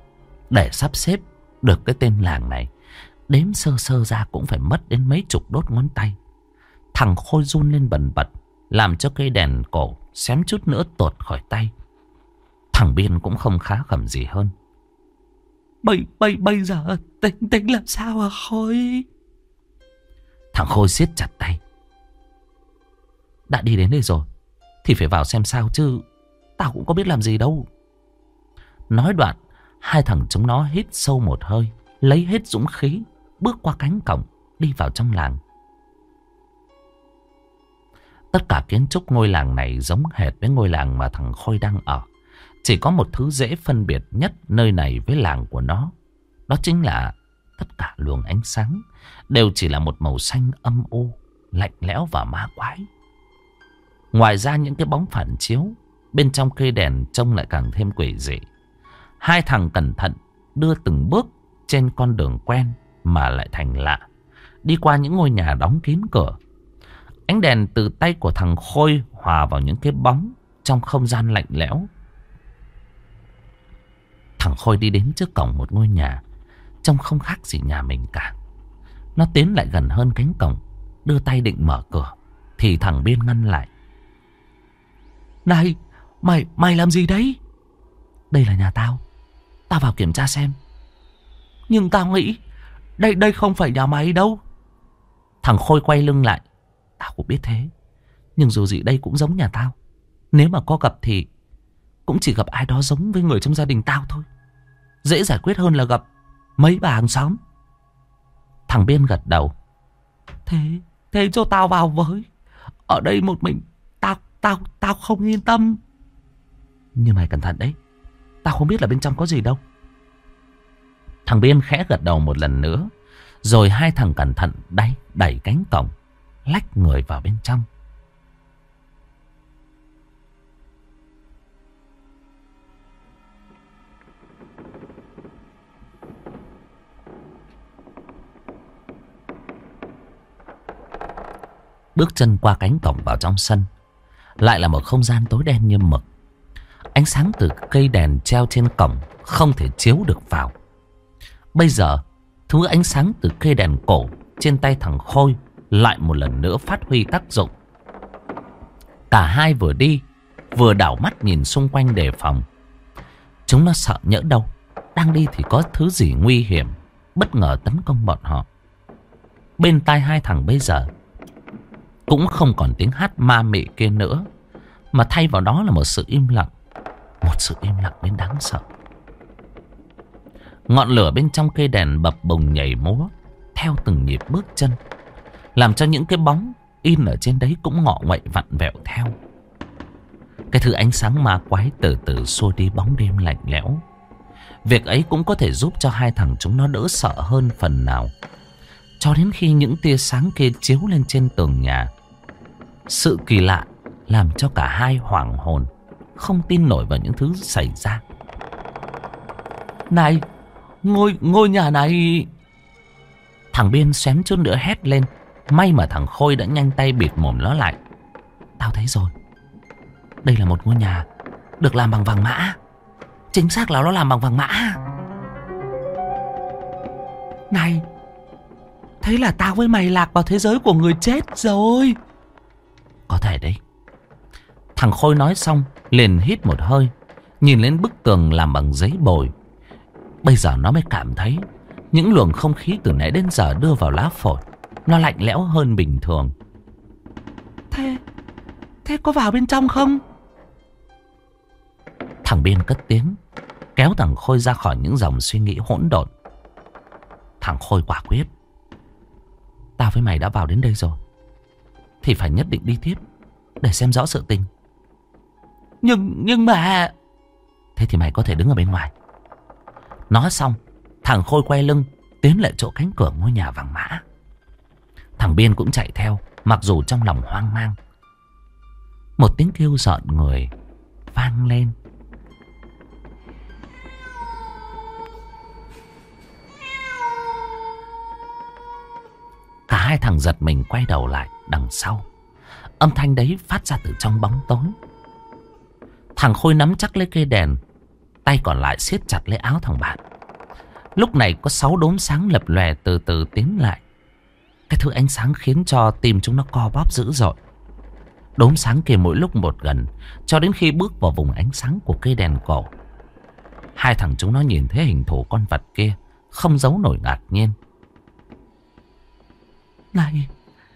Để sắp xếp được cái tên làng này, đếm sơ sơ ra cũng phải mất đến mấy chục đốt ngón tay. Thằng Khôi run lên bần bật, làm cho cây đèn cổ xém chút nữa tuột khỏi tay. Thằng Biên cũng không khá khẩm gì hơn. Bây giờ tính làm sao hả Khôi? Thằng Khôi siết chặt tay. Đã đi đến đây rồi thì phải vào xem sao chứ. Tao cũng có biết làm gì đâu. Nói đoạn, hai thằng chúng nó hít sâu một hơi, lấy hết dũng khí, bước qua cánh cổng, đi vào trong làng. Tất cả kiến trúc ngôi làng này giống hệt với ngôi làng mà thằng Khôi đang ở. Chỉ có một thứ dễ phân biệt nhất nơi này với làng của nó. Đó chính là tất cả luồng ánh sáng đều chỉ là một màu xanh âm u, lạnh lẽo và ma quái. Ngoài ra những cái bóng phản chiếu bên trong cây đèn trông lại càng thêm quỷ dị. Hai thằng cẩn thận đưa từng bước trên con đường quen mà lại thành lạ, đi qua những ngôi nhà đóng kín cửa. Ánh đèn từ tay của thằng Khôi hòa vào những cái bóng trong không gian lạnh lẽo. Thằng Khôi đi đến trước cổng một ngôi nhà, trông không khác gì nhà mình cả. Nó tiến lại gần hơn cánh cổng, đưa tay định mở cửa thì thằng Biên ngăn lại. Này, mày làm gì đấy? Đây là nhà tao, tao vào kiểm tra xem. Nhưng tao nghĩ đây không phải nhà mày đâu. Thằng Khôi quay lưng lại. Tao cũng biết thế, nhưng dù gì đây cũng giống nhà tao. Nếu mà có gặp thì cũng chỉ gặp ai đó giống với người trong gia đình tao thôi. Dễ giải quyết hơn là gặp mấy bà hàng xóm. Thằng Biên gật đầu. Thế cho tao vào với. Ở đây một mình Tao không yên tâm. Nhưng mày cẩn thận đấy, tao không biết là bên trong có gì đâu. Thằng Biên khẽ gật đầu một lần nữa. Rồi hai thằng cẩn thận đẩy cánh cổng, lách người vào bên trong. Bước chân qua cánh cổng vào trong sân, lại là một không gian tối đen như mực. Ánh sáng từ cây đèn treo trên cổng không thể chiếu được vào. Bây giờ, thứ ánh sáng từ cây đèn cổ trên tay thằng Khôi lại một lần nữa phát huy tác dụng. Cả hai vừa đi vừa đảo mắt nhìn xung quanh đề phòng. Chúng nó sợ nhỡ đâu đang đi thì có thứ gì nguy hiểm bất ngờ tấn công bọn họ. Bên tai hai thằng bây giờ cũng không còn tiếng hát ma mị kia nữa, mà thay vào đó là một sự im lặng. Một sự im lặng đến đáng sợ. Ngọn lửa bên trong cây đèn bập bùng nhảy múa theo từng nhịp bước chân, làm cho những cái bóng in ở trên đấy cũng ngọ nguậy vặn vẹo theo. Cái thứ ánh sáng ma quái từ từ xua đi bóng đêm lạnh lẽo. Việc ấy cũng có thể giúp cho hai thằng chúng nó đỡ sợ hơn phần nào. Cho đến khi những tia sáng kia chiếu lên trên tường nhà, sự kỳ lạ làm cho cả hai hoảng hồn, không tin nổi vào những thứ xảy ra. Này, ngôi nhà này... Thằng Biên xém chút nữa hét lên. May mà thằng Khôi đã nhanh tay bịt mồm nó lại. Tao thấy rồi, đây là một ngôi nhà được làm bằng vàng mã. Chính xác là nó làm bằng vàng mã. Này, thế là tao với mày lạc vào thế giới của người chết rồi. Có thể đấy. Thằng Khôi nói xong liền hít một hơi, nhìn lên bức tường làm bằng giấy bồi. Bây giờ nó mới cảm thấy những luồng không khí từ nãy đến giờ đưa vào lá phổi nó lạnh lẽo hơn bình thường. Thế có vào bên trong không? Thằng Biên cất tiếng, kéo thằng Khôi ra khỏi những dòng suy nghĩ hỗn độn. Thằng Khôi quả quyết. Tao với mày đã vào đến đây rồi thì phải nhất định đi tiếp để xem rõ sự tình. Nhưng mà... Thế thì mày có thể đứng ở bên ngoài. Nói xong, thằng Khôi quay lưng tiến lại chỗ cánh cửa ngôi nhà vàng mã. Thằng Biên cũng chạy theo, mặc dù trong lòng hoang mang. Một tiếng kêu rợn người vang lên. Cả hai thằng giật mình quay đầu lại đằng sau. Âm thanh đấy phát ra từ trong bóng tối. Thằng Khôi nắm chắc lấy cây đèn, tay còn lại siết chặt lấy áo thằng bạn. Lúc này có 6 đốm sáng lập lòe từ từ tiến lại. Cái thứ ánh sáng khiến cho tim chúng nó co bóp dữ dội. Đốm sáng kia mỗi lúc một gần, cho đến khi bước vào vùng ánh sáng của cây đèn cổ. Hai thằng chúng nó nhìn thấy hình thù con vật kia, không giấu nổi ngạc nhiên. Này,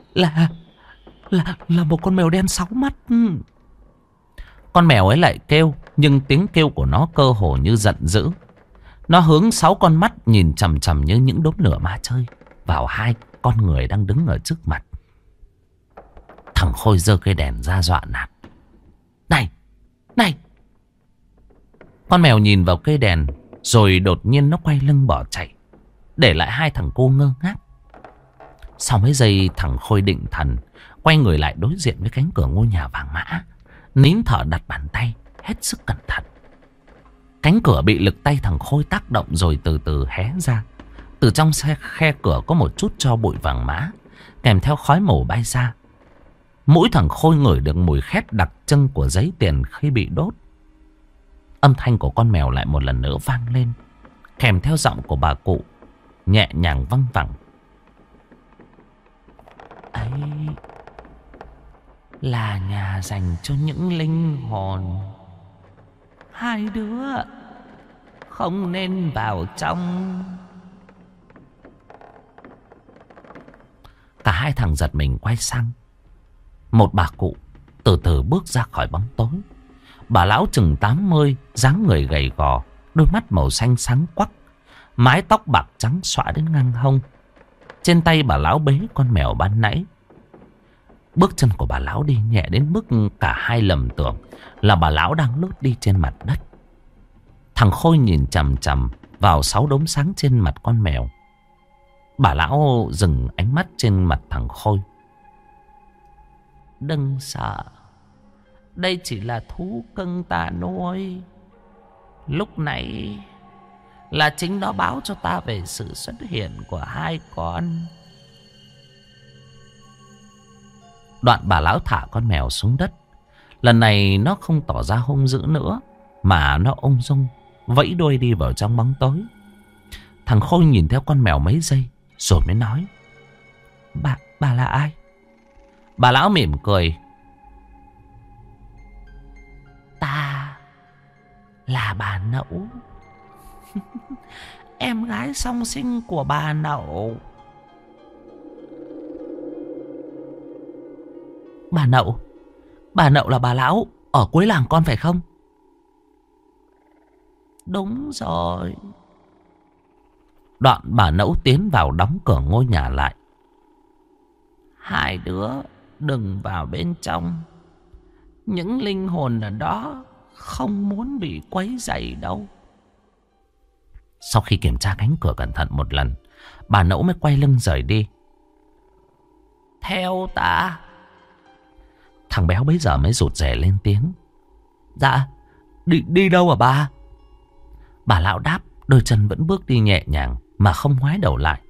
là một con mèo đen 6 mắt. Con mèo ấy lại kêu, nhưng tiếng kêu của nó cơ hồ như giận dữ. Nó hướng 6 con mắt nhìn chằm chằm như những đốm lửa ma chơi vào hai con người đang đứng ở trước mặt. Thằng Khôi giơ cây đèn ra dọa nạt. Này! Con mèo nhìn vào cây đèn, rồi đột nhiên nó quay lưng bỏ chạy, để lại hai thằng cô ngơ ngác. Sau mấy giây thằng Khôi định thần, quay người lại đối diện với cánh cửa ngôi nhà vàng mã, nín thở đặt bàn tay hết sức cẩn thận. Cánh cửa bị lực tay thằng Khôi tác động rồi từ từ hé ra. Từ trong khe cửa có một chút tro bụi vàng mã, kèm theo khói mù bay ra. Mũi thằng Khôi ngửi được mùi khét đặc trưng của giấy tiền khi bị đốt. Âm thanh của con mèo lại một lần nữa vang lên, kèm theo giọng của bà cụ nhẹ nhàng văng vẳng. Ấy là nhà dành cho những linh hồn. Hai đứa không nên vào trong. Cả hai thằng giật mình quay sang. Một bà cụ từ từ bước ra khỏi bóng tối. Bà lão chừng 80, dáng người gầy gò, đôi mắt màu xanh sáng quắc, mái tóc bạc trắng xõa đến ngang hông. Trên tay bà lão bế con mèo ban nãy. Bước chân của bà lão đi nhẹ đến mức cả hai lầm tưởng là bà lão đang lướt đi trên mặt đất. Thằng Khôi nhìn chằm chằm vào 6 đốm sáng trên mặt con mèo. Bà lão dừng ánh mắt trên mặt thằng Khôi. Đừng sợ, đây chỉ là thú cưng ta nuôi. Lúc nãy là chính nó báo cho ta về sự xuất hiện của hai con. Đoạn bà lão thả con mèo xuống đất. Lần này nó không tỏ ra hung dữ nữa, mà nó ung dung vẫy đuôi đi vào trong bóng tối. Thằng Khôi nhìn theo con mèo mấy giây rồi mới nói. Bà là ai? Bà lão mỉm cười. Ta là bà Nậu. Em gái song sinh của bà Nậu. Bà Nậu là bà lão ở cuối làng con phải không? Đúng rồi. Đoạn bà Nậu tiến vào đóng cửa ngôi nhà lại. Hai đứa đừng vào bên trong. Những linh hồn ở đó không muốn bị quấy rầy đâu. Sau khi kiểm tra cánh cửa cẩn thận một lần, bà Nậu mới quay lưng rời đi. Theo ta. Thằng béo bấy giờ mới rụt rè lên tiếng. Dạ, đi đâu hả bà? Bà lão đáp, đôi chân vẫn bước đi nhẹ nhàng mà không ngoái đầu lại.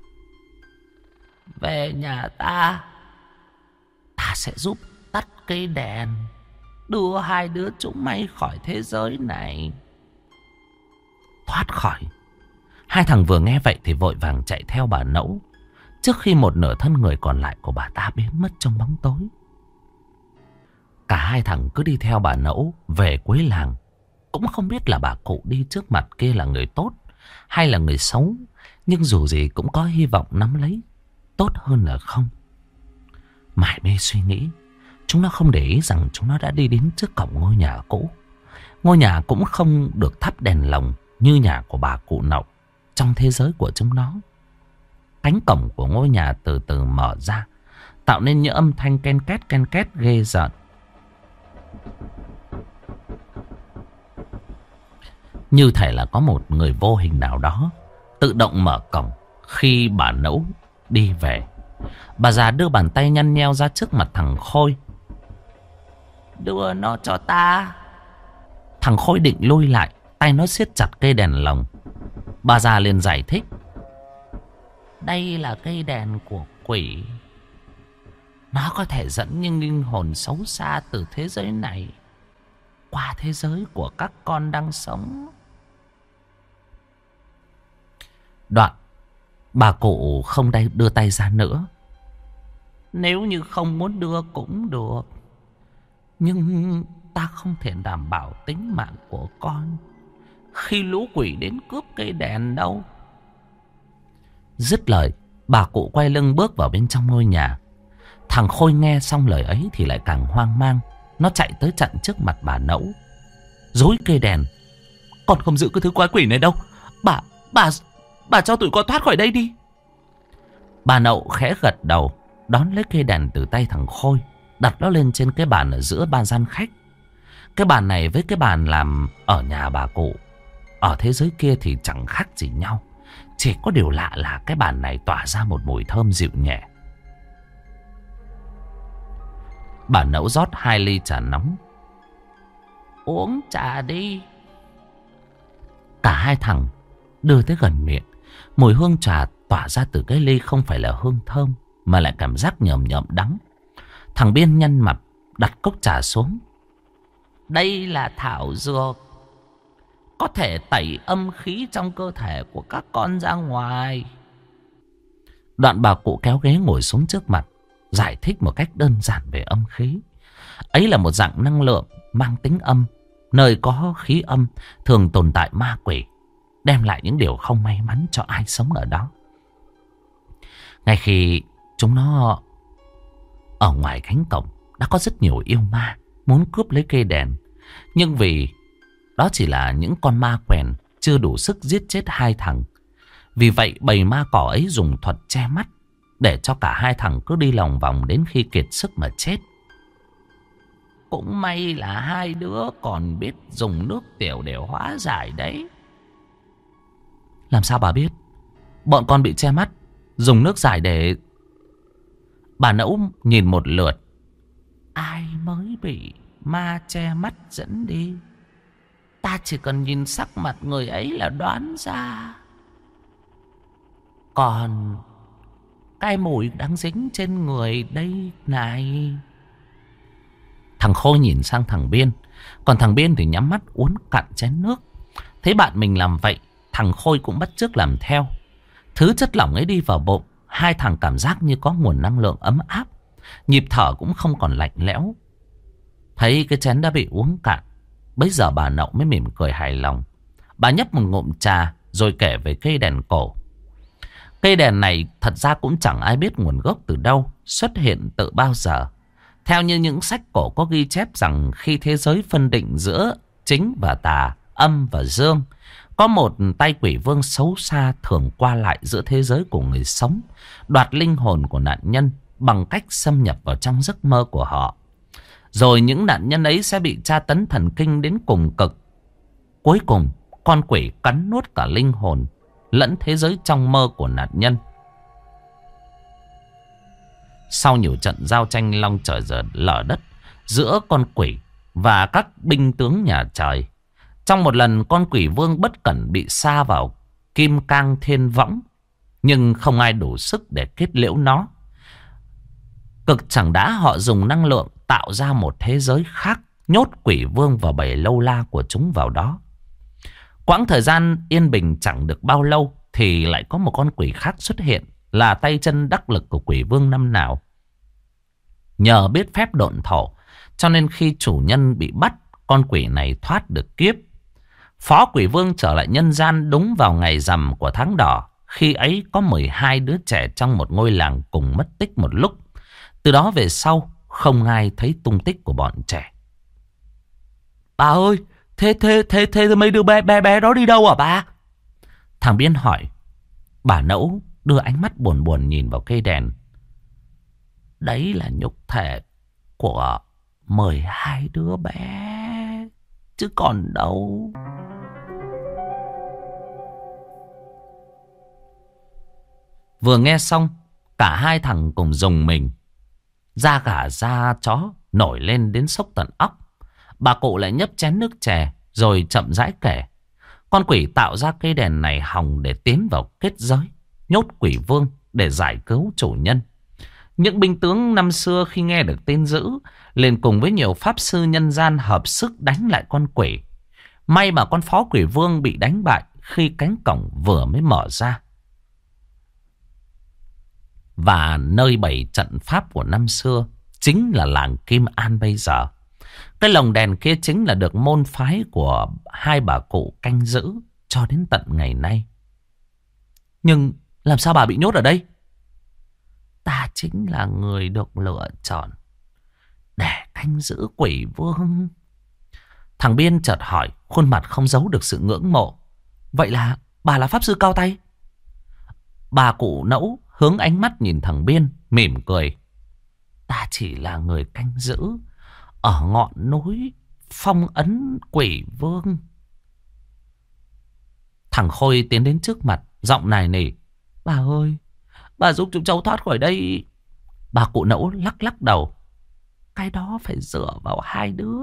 Về nhà ta. Ta sẽ giúp tắt cây đèn, đưa hai đứa chúng mày khỏi thế giới này. Thoát khỏi. Hai thằng vừa nghe vậy thì vội vàng chạy theo bà Nậu, trước khi một nửa thân người còn lại của bà ta biến mất trong bóng tối. Cả hai thằng cứ đi theo bà Nậu về cuối làng. Cũng không biết là bà cụ đi trước mặt kia là người tốt hay là người xấu, nhưng dù gì cũng có hy vọng nắm lấy, tốt hơn là không. Mải mê suy nghĩ, chúng nó không để ý rằng chúng nó đã đi đến trước cổng ngôi nhà cũ. Ngôi nhà cũng không được thắp đèn lồng như nhà của bà cụ Nậu trong thế giới của chúng nó. Cánh cổng của ngôi nhà từ từ mở ra, tạo nên những âm thanh ken két ghê rợn. Như thể là có một người vô hình nào đó tự động mở cổng khi bà Nậu đi về. Bà già đưa bàn tay nhăn nheo ra trước mặt thằng Khôi. Đưa nó cho ta. Thằng Khôi định lui lại, tay nó siết chặt cây đèn lồng. Bà già liền giải thích. Đây là cây đèn của quỷ. Nó có thể dẫn những linh hồn xấu xa từ thế giới này qua thế giới của các con đang sống. Đoạn bà cụ không đưa tay ra nữa. Nếu như không muốn đưa cũng được, nhưng ta không thể đảm bảo tính mạng của con khi lũ quỷ đến cướp cây đèn đâu. Dứt lời, bà cụ quay lưng bước vào bên trong ngôi nhà. Thằng Khôi nghe xong lời ấy thì lại càng hoang mang. Nó chạy tới chặn trước mặt bà Nẫu. Dối cây đèn. Con không giữ cái thứ quái quỷ này đâu. Bà cho tụi con thoát khỏi đây đi. Bà Nậu khẽ gật đầu, đón lấy cây đèn từ tay thằng Khôi, đặt nó lên trên cái bàn ở giữa ba gian khách. Cái bàn này với cái bàn làm ở nhà bà cụ ở thế giới kia thì chẳng khác gì nhau. Chỉ có điều lạ là cái bàn này tỏa ra một mùi thơm dịu nhẹ. Bà Nẫu rót 2 ly trà nóng. Uống trà đi. Cả hai thằng đưa tới gần miệng. Mùi hương trà tỏa ra từ cái ly không phải là hương thơm, mà lại cảm giác nhờm nhợm đắng. Thằng Biên nhăn mặt đặt cốc trà xuống. Đây là thảo dược, có thể tẩy âm khí trong cơ thể của các con ra ngoài. Đoạn bà cụ kéo ghế ngồi xuống trước mặt, giải thích một cách đơn giản về âm khí. Ấy là một dạng năng lượng mang tính âm. Nơi có khí âm thường tồn tại ma quỷ, đem lại những điều không may mắn cho ai sống ở đó. Ngay khi chúng nó ở ngoài cánh cổng, đã có rất nhiều yêu ma muốn cướp lấy cây đèn. Nhưng vì đó chỉ là những con ma quèn, chưa đủ sức giết chết hai thằng. Vì vậy bầy ma cỏ ấy dùng thuật che mắt, để cho cả hai thằng cứ đi lòng vòng đến khi kiệt sức mà chết. Cũng may là hai đứa còn biết dùng nước tiểu để hóa giải đấy. Làm sao bà biết? Bọn con bị che mắt, dùng nước giải để... Bà Nẫu nhìn một lượt. Ai mới bị ma che mắt dẫn đi? Ta chỉ cần nhìn sắc mặt người ấy là đoán ra. Còn cái mùi đang dính trên người đây này. Thằng Khôi nhìn sang thằng Biên. Còn thằng Biên thì nhắm mắt uống cạn chén nước. Thấy bạn mình làm vậy, thằng Khôi cũng bắt chước làm theo. Thứ chất lỏng ấy đi vào bụng, hai thằng cảm giác như có nguồn năng lượng ấm áp. Nhịp thở cũng không còn lạnh lẽo. Thấy cái chén đã bị uống cạn, bấy giờ bà Nậu mới mỉm cười hài lòng. Bà nhấp một ngụm trà rồi kể về cây đèn cổ. Cây đèn này thật ra cũng chẳng ai biết nguồn gốc từ đâu, xuất hiện từ bao giờ. Theo như những sách cổ có ghi chép rằng khi thế giới phân định giữa chính và tà, âm và dương, có một tay quỷ vương xấu xa thường qua lại giữa thế giới của người sống, đoạt linh hồn của nạn nhân bằng cách xâm nhập vào trong giấc mơ của họ. Rồi những nạn nhân ấy sẽ bị tra tấn thần kinh đến cùng cực. Cuối cùng, con quỷ cắn nuốt cả linh hồn lẫn thế giới trong mơ của nạn nhân. Sau nhiều trận giao tranh long trời lở đất giữa con quỷ và các binh tướng nhà trời, trong một lần con quỷ vương bất cẩn bị sa vào kim cang thiên võng, nhưng không ai đủ sức để kết liễu nó. Cực chẳng đã họ dùng năng lượng tạo ra một thế giới khác, nhốt quỷ vương và bầy lâu la của chúng vào đó. Quãng thời gian yên bình chẳng được bao lâu thì lại có một con quỷ khác xuất hiện, là tay chân đắc lực của quỷ vương năm nào. Nhờ biết phép độn thổ, cho nên khi chủ nhân bị bắt, con quỷ này thoát được kiếp. Phó quỷ vương trở lại nhân gian đúng vào ngày rằm của tháng đỏ. Khi ấy có 12 đứa trẻ trong một ngôi làng cùng mất tích một lúc. Từ đó về sau không ai thấy tung tích của bọn trẻ. Bà ơi, thế mấy đứa bé đó đi đâu hả bà? Thằng Biên hỏi. Bà Nẫu đưa ánh mắt buồn buồn nhìn vào cây đèn. Đấy là nhục thể của 12 đứa bé, chứ còn đâu. Vừa nghe xong, cả hai thằng cùng rùng mình. Da gà da chó nổi lên đến sốc tận óc. Bà cụ lại nhấp chén nước chè rồi chậm rãi kể. Con quỷ tạo ra cây đèn này hòng để tiến vào kết giới, nhốt quỷ vương để giải cứu chủ nhân. Những binh tướng năm xưa khi nghe được tin dữ, liền cùng với nhiều pháp sư nhân gian hợp sức đánh lại con quỷ. May mà con phó quỷ vương bị đánh bại khi cánh cổng vừa mới mở ra. và nơi bày trận pháp của năm xưa chính là làng Kim An bây giờ. Cái lồng đèn kia chính là được môn phái của hai bà cụ canh giữ cho đến tận ngày nay. Nhưng làm sao bà bị nhốt ở đây? Ta chính là người được lựa chọn để canh giữ quỷ vương. Thằng Biên chợt hỏi, khuôn mặt không giấu được sự ngưỡng mộ. Vậy là bà là pháp sư cao tay? Bà cụ Nẫu hướng ánh mắt nhìn thằng Biên, mỉm cười. Ta chỉ là người canh giữ ở ngọn núi phong ấn quỷ vương. Thằng Khôi tiến đến trước mặt, giọng nài nỉ. Bà ơi, bà giúp chúng cháu thoát khỏi đây. Bà cụ Nẫu lắc lắc đầu. Cái đó phải dựa vào hai đứa.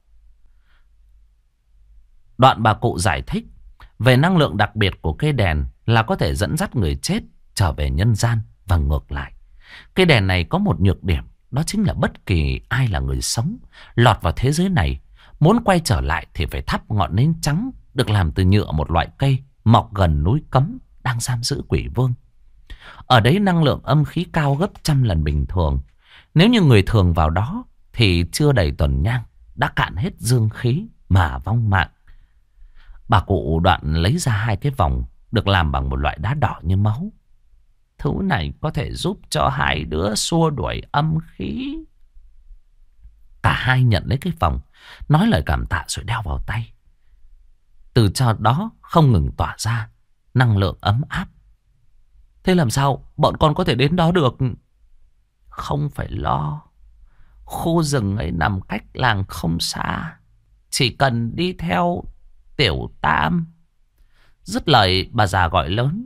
Đoạn bà cụ giải thích về năng lượng đặc biệt của cây đèn là có thể dẫn dắt người chết trở về nhân gian và ngược lại. Cây đèn này có một nhược điểm, đó chính là bất kỳ ai là người sống lọt vào thế giới này, muốn quay trở lại thì phải thắp ngọn nến trắng được làm từ nhựa, một loại cây mọc gần núi cấm đang giam giữ quỷ vương. Ở đấy năng lượng âm khí cao gấp trăm lần bình thường. Nếu như người thường vào đó thì chưa đầy tuần nhang đã cạn hết dương khí mà vong mạng. Bà cụ Đoạn lấy ra hai cái vòng được làm bằng một loại đá đỏ như máu. Thứ này có thể giúp cho hai đứa xua đuổi âm khí. Cả hai nhận lấy cái vòng, nói lời cảm tạ rồi đeo vào tay. Từ cho đó không ngừng tỏa ra năng lượng ấm áp. Thế làm sao bọn con có thể đến đó được? Không phải lo. Khu rừng ấy nằm cách làng không xa. Chỉ cần đi theo Tiểu Tam. Dứt lời bà già gọi lớn.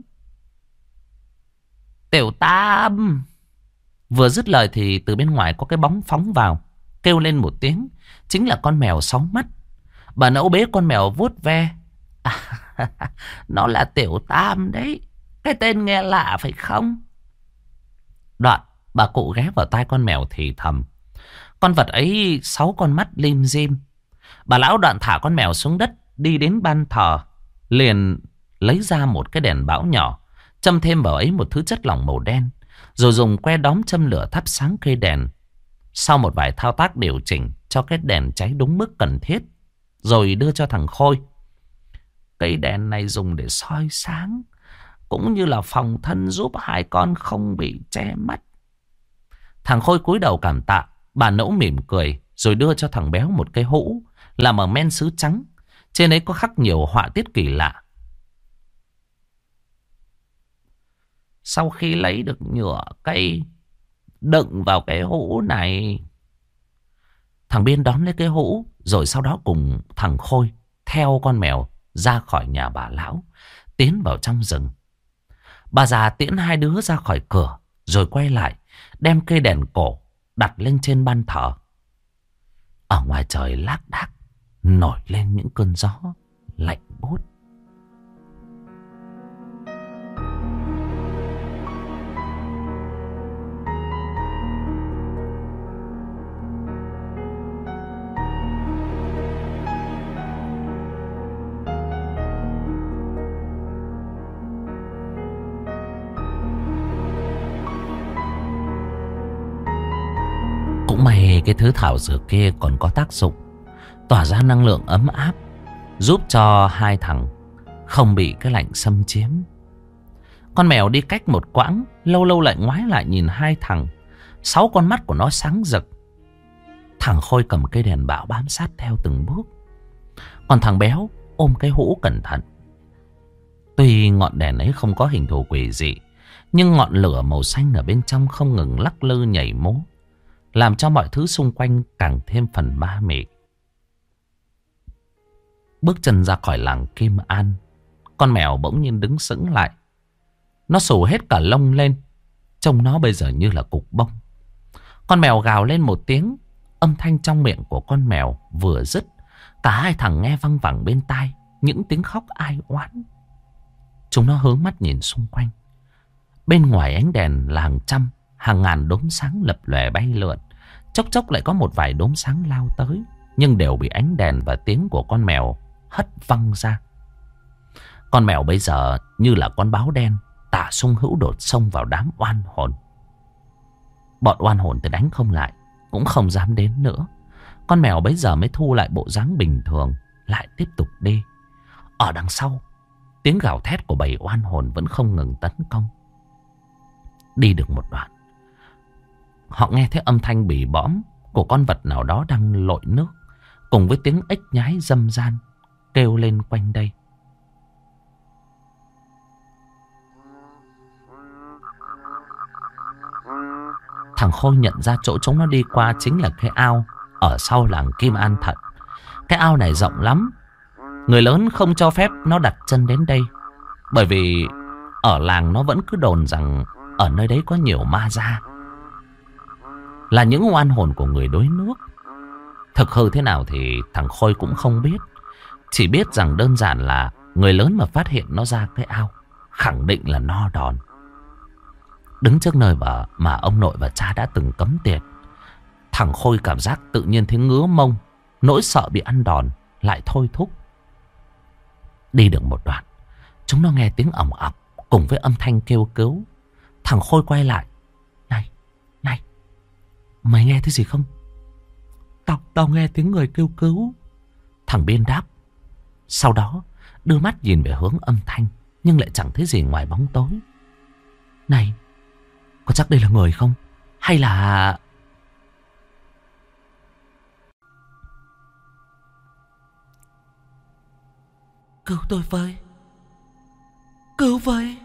Tiểu Tam. Vừa dứt lời thì từ bên ngoài có cái bóng phóng vào, kêu lên một tiếng. Chính là con mèo 6 mắt. Bà Nẫu bế con mèo vuốt ve. Nó là Tiểu Tam đấy. Cái tên nghe lạ phải không? Đoạn bà cụ ghé vào tai con mèo thì thầm. Con vật ấy 6 con mắt lim dim. Bà lão Đoạn thả con mèo xuống đất, đi đến ban thờ, liền lấy ra một cái đèn bão nhỏ, châm thêm vào ấy một thứ chất lỏng màu đen, rồi dùng que đóm châm lửa thắp sáng cây đèn. Sau một vài thao tác điều chỉnh cho cái đèn cháy đúng mức cần thiết, rồi đưa cho thằng Khôi. Cây đèn này dùng để soi sáng, cũng như là phòng thân giúp hai con không bị che mắt. Thằng Khôi cúi đầu cảm tạ. Bà Nẫu mỉm cười rồi đưa cho thằng Béo một cái hũ làm bằng men sứ trắng. Trên ấy có khắc nhiều họa tiết kỳ lạ. Sau khi lấy được nhựa cây đựng vào cái hũ này. Thằng Biên đón lấy cái hũ, rồi sau đó cùng thằng Khôi theo con mèo ra khỏi nhà bà lão, tiến vào trong rừng. Bà già tiễn hai đứa ra khỏi cửa, rồi quay lại đem cây đèn cổ đặt lên trên ban thờ. Ở ngoài trời lác đác nổi lên những cơn gió lạnh buốt. Cũng may cái thứ thảo dược kia còn có tác dụng tỏa ra năng lượng ấm áp, giúp cho hai thằng không bị cái lạnh xâm chiếm. Con mèo đi cách một quãng, lâu lâu lại ngoái lại nhìn hai thằng. 6 con mắt của nó sáng rực. Thằng Khôi cầm cây đèn bão bám sát theo từng bước, còn thằng Béo ôm cái hũ cẩn thận. Tuy ngọn đèn ấy không có hình thù quỷ dị, nhưng ngọn lửa màu xanh ở bên trong không ngừng lắc lư nhảy múa, làm cho mọi thứ xung quanh càng thêm phần ma mị. Bước chân ra khỏi làng Kim An, con mèo bỗng nhiên đứng sững lại. Nó xù hết cả lông lên, trông nó bây giờ như là cục bông. Con mèo gào lên một tiếng. Âm thanh trong miệng của con mèo vừa dứt, cả hai thằng nghe văng vẳng bên tai những tiếng khóc ai oán. Chúng nó hướng mắt nhìn xung quanh. Bên ngoài ánh đèn là hàng ngàn đốm sáng lập lòe bay lượn. Chốc chốc lại có một vài đốm sáng lao tới, nhưng đều bị ánh đèn và tiếng của con mèo hất văng ra. Con mèo bây giờ như là con báo đen tả sung hữu đột xông vào đám oan hồn. Bọn oan hồn thì đánh không lại, cũng không dám đến nữa. Con mèo bấy giờ mới thu lại bộ dáng bình thường, lại tiếp tục đi. Ở đằng sau, tiếng gào thét của bầy oan hồn vẫn không ngừng tấn công. Đi được một đoạn, họ nghe thấy âm thanh bỉ bõm của con vật nào đó đang lội nước, cùng với tiếng ếch nhái râm ran kêu lên quanh đây. Thằng Khôi nhận ra chỗ chúng nó đi qua chính là cái ao ở sau làng Kim An Thận. Cái ao này rộng lắm, người lớn không cho phép nó đặt chân đến đây, bởi vì ở làng nó vẫn cứ đồn rằng ở nơi đấy có nhiều ma da, là những oan hồn của người đuối nước. Thực hư thế nào thì thằng Khôi cũng không biết, chỉ biết rằng đơn giản là người lớn mà phát hiện nó ra cái ao khẳng định là no đòn. Đứng trước nơi mà ông nội và cha đã từng cấm tiệt, thằng Khôi cảm giác tự nhiên thấy ngứa mông, nỗi sợ bị ăn đòn lại thôi thúc. Đi được một đoạn, chúng nó nghe tiếng ỏng ọc cùng với âm thanh kêu cứu. Thằng Khôi quay lại. Này, mày nghe thấy gì không? Tao nghe tiếng người kêu cứu. Thằng Biên đáp. Sau đó đưa mắt nhìn về hướng âm thanh, nhưng lại chẳng thấy gì ngoài bóng tối. Này, có chắc đây là người không? Hay là... Cứu tôi với. Cứu với.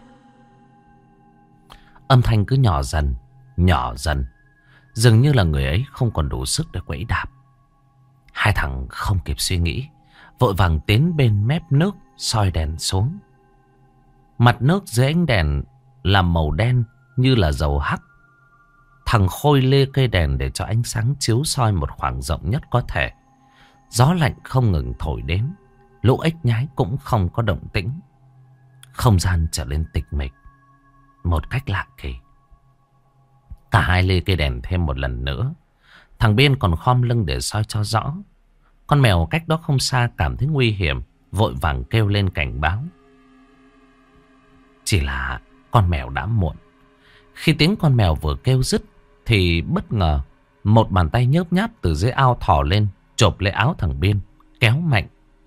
Âm thanh cứ nhỏ dần. Dường như là người ấy không còn đủ sức để quẫy đạp. Hai thằng không kịp suy nghĩ, vội vàng tiến bên mép nước soi đèn xuống. Mặt nước dưới ánh đèn là màu đen như là dầu hắc. Thằng Khôi lê cây đèn để cho ánh sáng chiếu soi một khoảng rộng nhất có thể. Gió lạnh không ngừng thổi đến, lũ ếch nhái cũng không có động tĩnh. Không gian trở nên tịch mịch một cách lạ kỳ. Cả hai lê cây đèn thêm một lần nữa. Thằng Biên còn khom lưng để soi cho rõ. Con mèo cách đó không xa cảm thấy nguy hiểm, vội vàng kêu lên cảnh báo. Chỉ là con mèo đã muộn. Khi tiếng con mèo vừa kêu dứt thì bất ngờ một bàn tay nhớp nháp từ dưới ao thò lên, chộp lấy áo thằng Biên, kéo mạnh.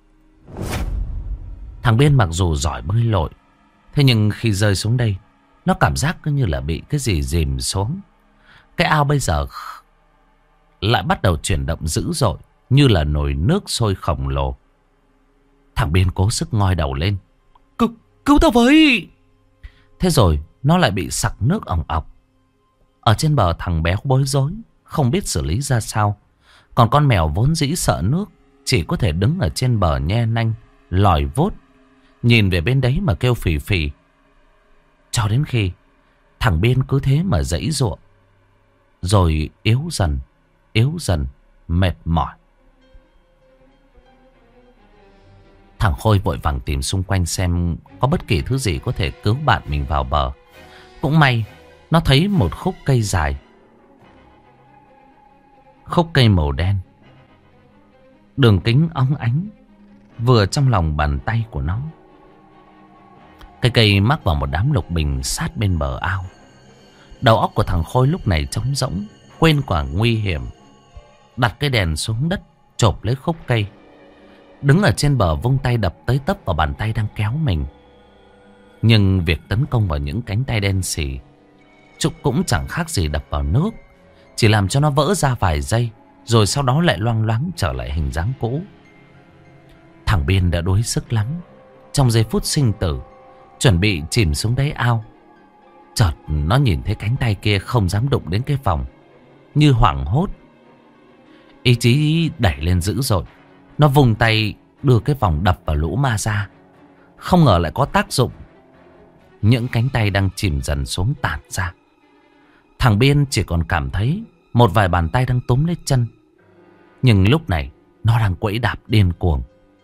Thằng Biên mặc dù giỏi bơi lội, thế nhưng khi rơi xuống đây, nó cảm giác cứ như là bị cái gì dìm xuống. Cái ao bây giờ lại bắt đầu chuyển động dữ dội, như là nồi nước sôi khổng lồ. Thằng Biên cố sức ngoi đầu lên. Cứu tao với. Thế rồi nó lại bị sặc nước ỏng ọc. Ở trên bờ thằng bé bối rối, không biết xử lý ra sao. Còn con mèo vốn dĩ sợ nước, chỉ có thể đứng ở trên bờ nhe nanh, lòi vốt, nhìn về bên đấy mà kêu phì phì. Cho đến khi thằng Biên cứ thế mà giãy giụa, rồi yếu dần, mệt mỏi. Thằng Khôi vội vàng tìm xung quanh xem có bất kỳ thứ gì có thể cứu bạn mình vào bờ. Cũng may nó thấy một khúc cây dài, khúc cây màu đen, đường kính óng ánh, vừa trong lòng bàn tay của nó. Cái cây mắc vào một đám lục bình sát bên bờ ao. Đầu óc của thằng Khôi lúc này trống rỗng, quên quả nguy hiểm. Đặt cái đèn xuống đất, chộp lấy khúc cây, đứng ở trên bờ vung tay đập tới tấp vào bàn tay đang kéo mình. Nhưng việc tấn công vào những cánh tay đen xì cũng chẳng khác gì đập vào nước, chỉ làm cho nó vỡ ra vài giây, rồi sau đó lại loang loáng trở lại hình dáng cũ. Thằng Biên đã đuối sức lắm. Trong giây phút sinh tử, chuẩn bị chìm xuống đáy ao, chợt nó nhìn thấy cánh tay kia không dám đụng đến cái vòng, như hoảng hốt. Ý chí đẩy lên dữ dội, nó vùng tay đưa cái vòng đập vào lũ ma da. Không ngờ lại có tác dụng. Những cánh tay đang chìm dần xuống tản ra. Thằng Biên chỉ còn cảm thấy một vài bàn tay đang túm lấy chân. Nhưng lúc này nó đang quẫy đạp điên cuồng.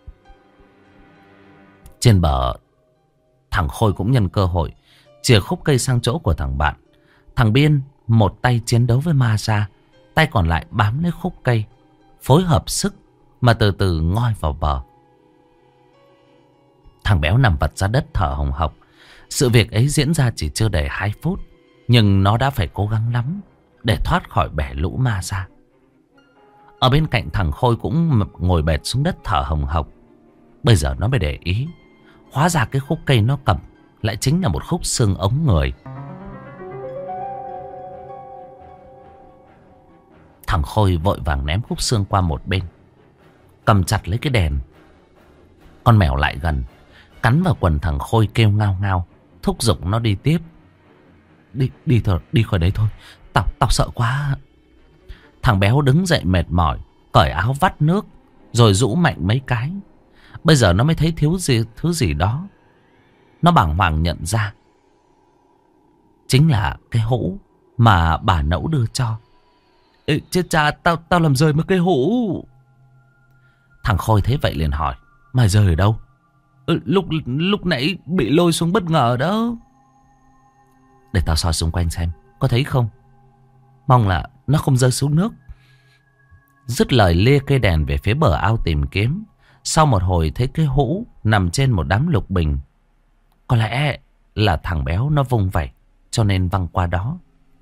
Trên bờ, thằng Khôi cũng nhân cơ hội chìa khúc cây sang chỗ của thằng bạn. Thằng Biên một tay chiến đấu với ma da, tay còn lại bám lấy khúc cây, phối hợp sức mà từ từ ngoi vào bờ. Thằng béo nằm vật ra đất thở hồng hộc. Sự việc ấy diễn ra chỉ chưa đầy 2 phút, nhưng nó đã phải cố gắng lắm để thoát khỏi bể lũ ma ra. Ở bên cạnh thằng Khôi cũng ngồi bệt xuống đất thở hồng hộc. Bây giờ nó mới để ý, hóa ra cái khúc cây nó cầm lại chính là một khúc xương ống người. Thằng Khôi vội vàng ném khúc xương qua một bên, cầm chặt lấy cái đèn. Con mèo lại gần, cắn vào quần thằng Khôi kêu ngao ngao, thúc giục nó đi tiếp. Đi khỏi đây thôi, tao sợ quá. Thằng béo đứng dậy mệt mỏi, cởi áo vắt nước, rồi rũ mạnh mấy cái. Bây giờ nó mới thấy thiếu thứ gì đó. Nó bàng hoàng nhận ra chính là cái hũ mà bà Nẫu đưa cho. Ê, chết cha, tao làm rơi mất cái hũ. Thằng Khôi thấy vậy liền hỏi, mày rơi ở đâu? Lúc nãy bị lôi xuống bất ngờ đó. Để tao soi xung quanh xem, có thấy không? Mong là nó không rơi xuống nước. Dứt lời lia cây đèn về phía bờ ao tìm kiếm. Sau một hồi thấy cái hũ nằm trên một đám lục bình. Có lẽ là thằng béo nó vung vẩy, cho nên văng qua đó.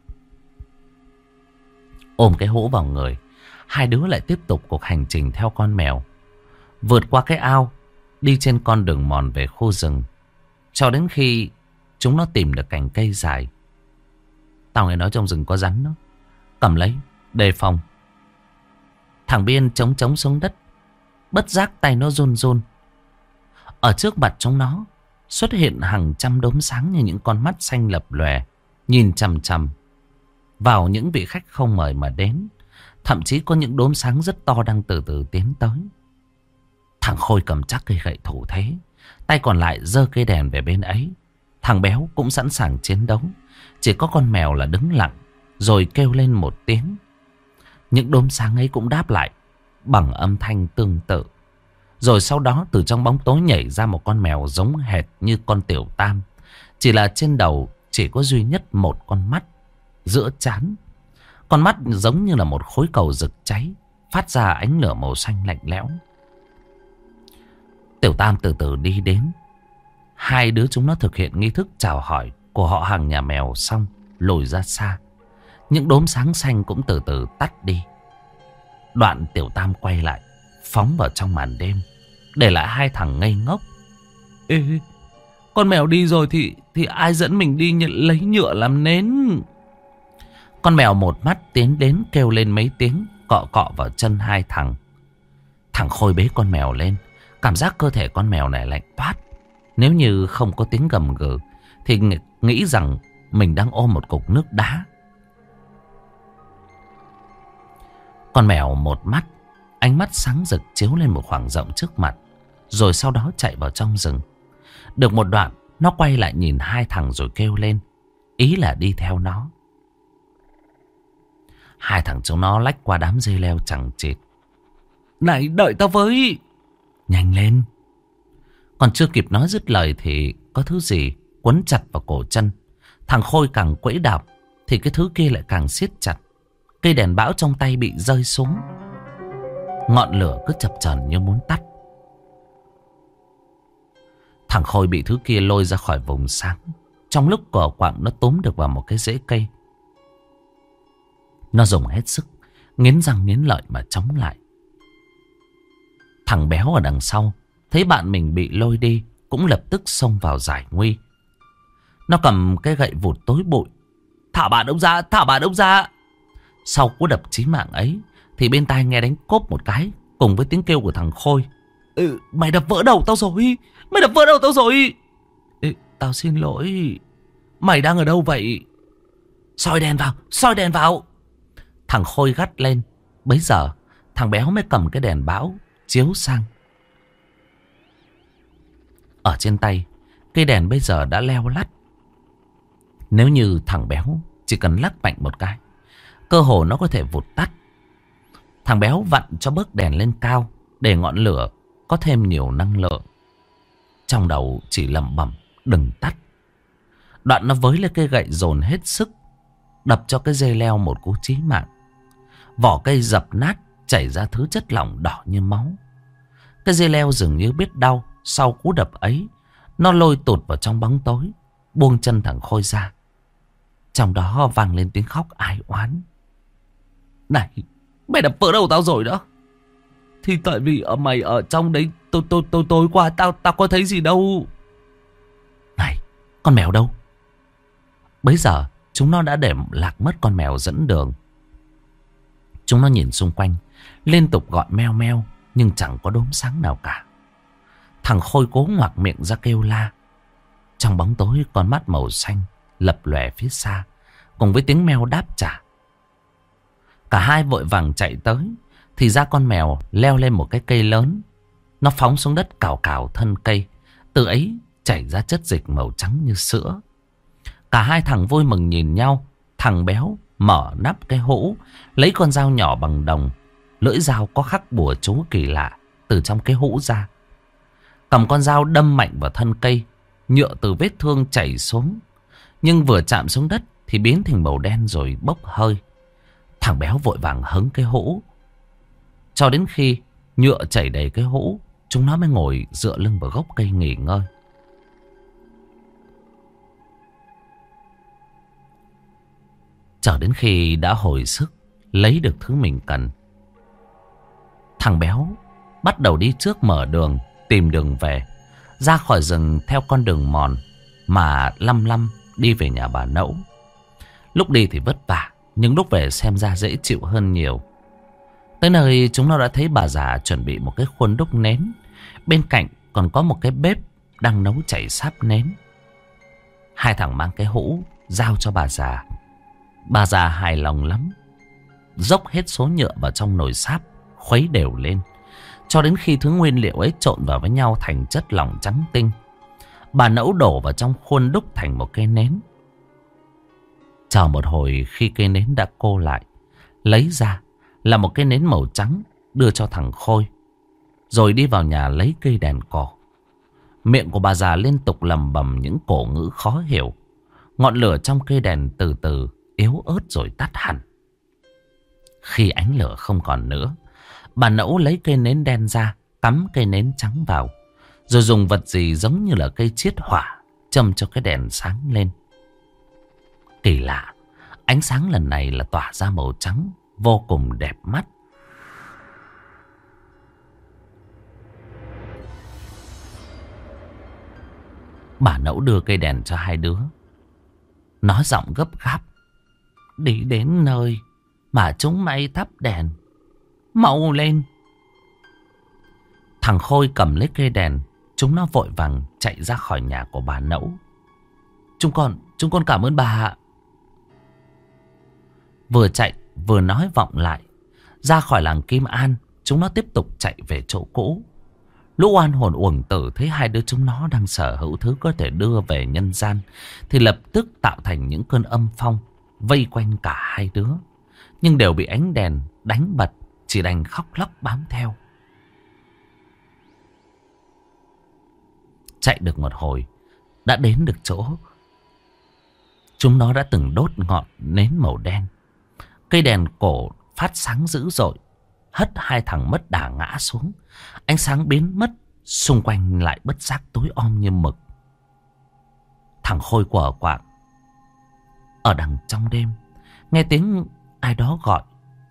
Ôm cái hũ vào người, hai đứa lại tiếp tục cuộc hành trình theo con mèo. Vượt qua cái ao, đi trên con đường mòn về khu rừng, cho đến khi chúng nó tìm được cành cây dài. Tao nghe nói trong rừng có rắn đó, cầm lấy, đề phòng. Thằng Biên chống xuống đất, bất giác tay nó run run. Ở trước mặt chúng nó xuất hiện hàng trăm đốm sáng như những con mắt xanh lập lòe, nhìn chằm chằm vào những vị khách không mời mà đến. Thậm chí có những đốm sáng rất to đang từ từ tiến tới. Thằng Khôi cầm chắc cây gậy thủ thế, tay còn lại giơ cây đèn về bên ấy. Thằng béo cũng sẵn sàng chiến đấu. Chỉ có con mèo là đứng lặng, rồi kêu lên một tiếng. Những đốm sáng ấy cũng đáp lại bằng âm thanh tương tự. Rồi sau đó từ trong bóng tối nhảy ra một con mèo giống hệt như con Tiểu Tam. Chỉ là trên đầu chỉ có duy nhất một con mắt, giữa trán. Con mắt giống như là một khối cầu rực cháy, phát ra ánh lửa màu xanh lạnh lẽo. Tiểu Tam từ từ đi đến. Hai đứa chúng nó thực hiện nghi thức chào hỏi của họ hàng nhà mèo xong lùi ra xa. Những đốm sáng xanh cũng từ từ tắt đi. Đoạn Tiểu Tam quay lại, phóng vào trong màn đêm, để lại hai thằng ngây ngốc. Ê, con mèo đi rồi thì ai dẫn mình đi lấy nhựa làm nến? Con mèo một mắt tiến đến kêu lên mấy tiếng, cọ cọ vào chân hai thằng. Thằng Khôi bế con mèo lên, cảm giác cơ thể con mèo này lạnh toát. Nếu như không có tiếng gầm gừ thì nghĩ rằng mình đang ôm một cục nước đá. Con mèo một mắt, ánh mắt sáng rực chiếu lên một khoảng rộng trước mặt, rồi sau đó chạy vào trong rừng. Được một đoạn, nó quay lại nhìn hai thằng rồi kêu lên, ý là đi theo nó. Hai thằng chúng nó lách qua đám dây leo chằng chịt. Này, đợi tao với! Nhanh lên! Còn chưa kịp nói dứt lời thì có thứ gì quấn chặt vào cổ chân. Thằng Khôi càng quẫy đạp thì cái thứ kia lại càng siết chặt. Cây đèn bão trong tay bị rơi xuống. Ngọn lửa cứ chập chờn như muốn tắt. Thằng Khôi bị thứ kia lôi ra khỏi vùng sáng. Trong lúc cỏ quạng nó túm được vào một cái rễ cây. Nó dùng hết sức, nghiến răng nghiến lợi mà chống lại. Thằng béo ở đằng sau thấy bạn mình bị lôi đi, cũng lập tức xông vào giải nguy. Nó cầm cái gậy vụt tối bụi. Thả bạn ông ra, thả bạn ông ra! Sau cú đập chí mạng ấy thì bên tai nghe đánh cốp một cái, cùng với tiếng kêu của thằng Khôi. Mày đập vỡ đầu tao rồi! Mày đập vỡ đầu tao rồi! Tao xin lỗi. Mày đang ở đâu vậy? Soi đèn vào, soi đèn vào! Thằng Khôi gắt lên. Bấy giờ thằng béo mới cầm cái đèn bão chiếu sang. Ở trên tay, cây đèn bây giờ đã leo lắt. Nếu như thằng béo chỉ cần lắc mạnh một cái, cơ hồ nó có thể vụt tắt. Thằng béo vặn cho bớt đèn lên cao, để ngọn lửa có thêm nhiều năng lượng. Trong đầu chỉ lẩm bẩm đừng tắt. Đoạn nó với lên cây gậy dồn hết sức, đập cho cái dây leo một cú chí mạng. Vỏ cây dập nát, chảy ra thứ chất lỏng đỏ như máu. Cái dây leo dường như biết đau. Sau cú đập ấy, nó lôi tụt vào trong bóng tối, buông chân thằng Khôi ra. Trong đó vang lên tiếng khóc ai oán. Này, mày đập vỡ đầu tao rồi đó. Thì tại vì mày ở trong đấy tối qua tao có thấy gì đâu. Này, con mèo đâu? Bấy giờ chúng nó đã để lạc mất con mèo dẫn đường. Chúng nó nhìn xung quanh, liên tục gọi meo meo, nhưng chẳng có đốm sáng nào cả. Thằng Khôi cố ngoạc miệng ra kêu la. Trong bóng tối, con mắt màu xanh lập lòe phía xa, cùng với tiếng meo đáp trả. Cả hai vội vàng chạy tới, thì ra con mèo leo lên một cái cây lớn. Nó phóng xuống đất cào cào thân cây, từ ấy chảy ra chất dịch màu trắng như sữa. Cả hai thằng vui mừng nhìn nhau. Thằng béo mở nắp cái hũ, lấy con dao nhỏ bằng đồng, lưỡi dao có khắc bùa chú kỳ lạ từ trong cái hũ ra. Cầm con dao đâm mạnh vào thân cây, nhựa từ vết thương chảy xuống. Nhưng vừa chạm xuống đất thì biến thành màu đen rồi bốc hơi. Thằng béo vội vàng hứng cái hũ. Cho đến khi nhựa chảy đầy cái hũ, chúng nó mới ngồi dựa lưng vào gốc cây nghỉ ngơi. Chờ đến khi đã hồi sức, lấy được thứ mình cần, thằng béo bắt đầu đi trước mở đường, tìm đường về. Ra khỏi rừng theo con đường mòn mà lăm lăm đi về nhà bà Nẫu. Lúc đi thì vất vả, nhưng lúc về xem ra dễ chịu hơn nhiều. Tới nơi chúng nó đã thấy bà già chuẩn bị một cái khuôn đúc nến. Bên cạnh còn có một cái bếp đang nấu chảy sáp nến. Hai thằng mang cái hũ giao cho bà già. Bà già hài lòng lắm, dốc hết số nhựa vào trong nồi sáp, khuấy đều lên, cho đến khi thứ nguyên liệu ấy trộn vào với nhau thành chất lỏng trắng tinh. Bà Nẫu đổ vào trong khuôn đúc thành một cây nến. Chờ một hồi, khi cây nến đã cô lại, lấy ra là một cái nến màu trắng, đưa cho thằng Khôi, rồi đi vào nhà lấy cây đèn cò. Miệng của bà già liên tục lẩm bẩm những cổ ngữ khó hiểu. Ngọn lửa trong cây đèn từ từ yếu ớt rồi tắt hẳn. Khi ánh lửa không còn nữa, bà Nẫu lấy cây nến đen ra, cắm cây nến trắng vào, rồi dùng vật gì giống như là cây chiết hỏa châm cho cái đèn sáng lên. Kỳ lạ, ánh sáng lần này là tỏa ra màu trắng, vô cùng đẹp mắt. Bà Nẫu đưa cây đèn cho hai đứa, nói giọng gấp gáp: "Đi đến nơi mà chúng mày thắp đèn, mau lên." Thằng Khôi cầm lấy cây đèn, chúng nó vội vàng chạy ra khỏi nhà của bà Nẫu. Chúng con cảm ơn bà ạ." Vừa chạy vừa nói vọng lại. Ra khỏi làng Kim An, chúng nó tiếp tục chạy về chỗ cũ. Lũ oan hồn uổng tử thấy hai đứa chúng nó đang sở hữu thứ có thể đưa về nhân gian, thì lập tức tạo thành những cơn âm phong vây quanh cả hai đứa, nhưng đều bị ánh đèn đánh bật, chỉ đành khóc lóc bám theo. Chạy được một hồi, đã đến được chỗ chúng nó đã từng đốt ngọn nến màu đen. Cây đèn cổ phát sáng dữ dội, hất hai thằng mất đà ngã xuống. Ánh sáng biến mất, xung quanh lại bất giác tối om như mực. Thằng Khôi quờ quạng ở đằng trong đêm, nghe tiếng ai đó gọi: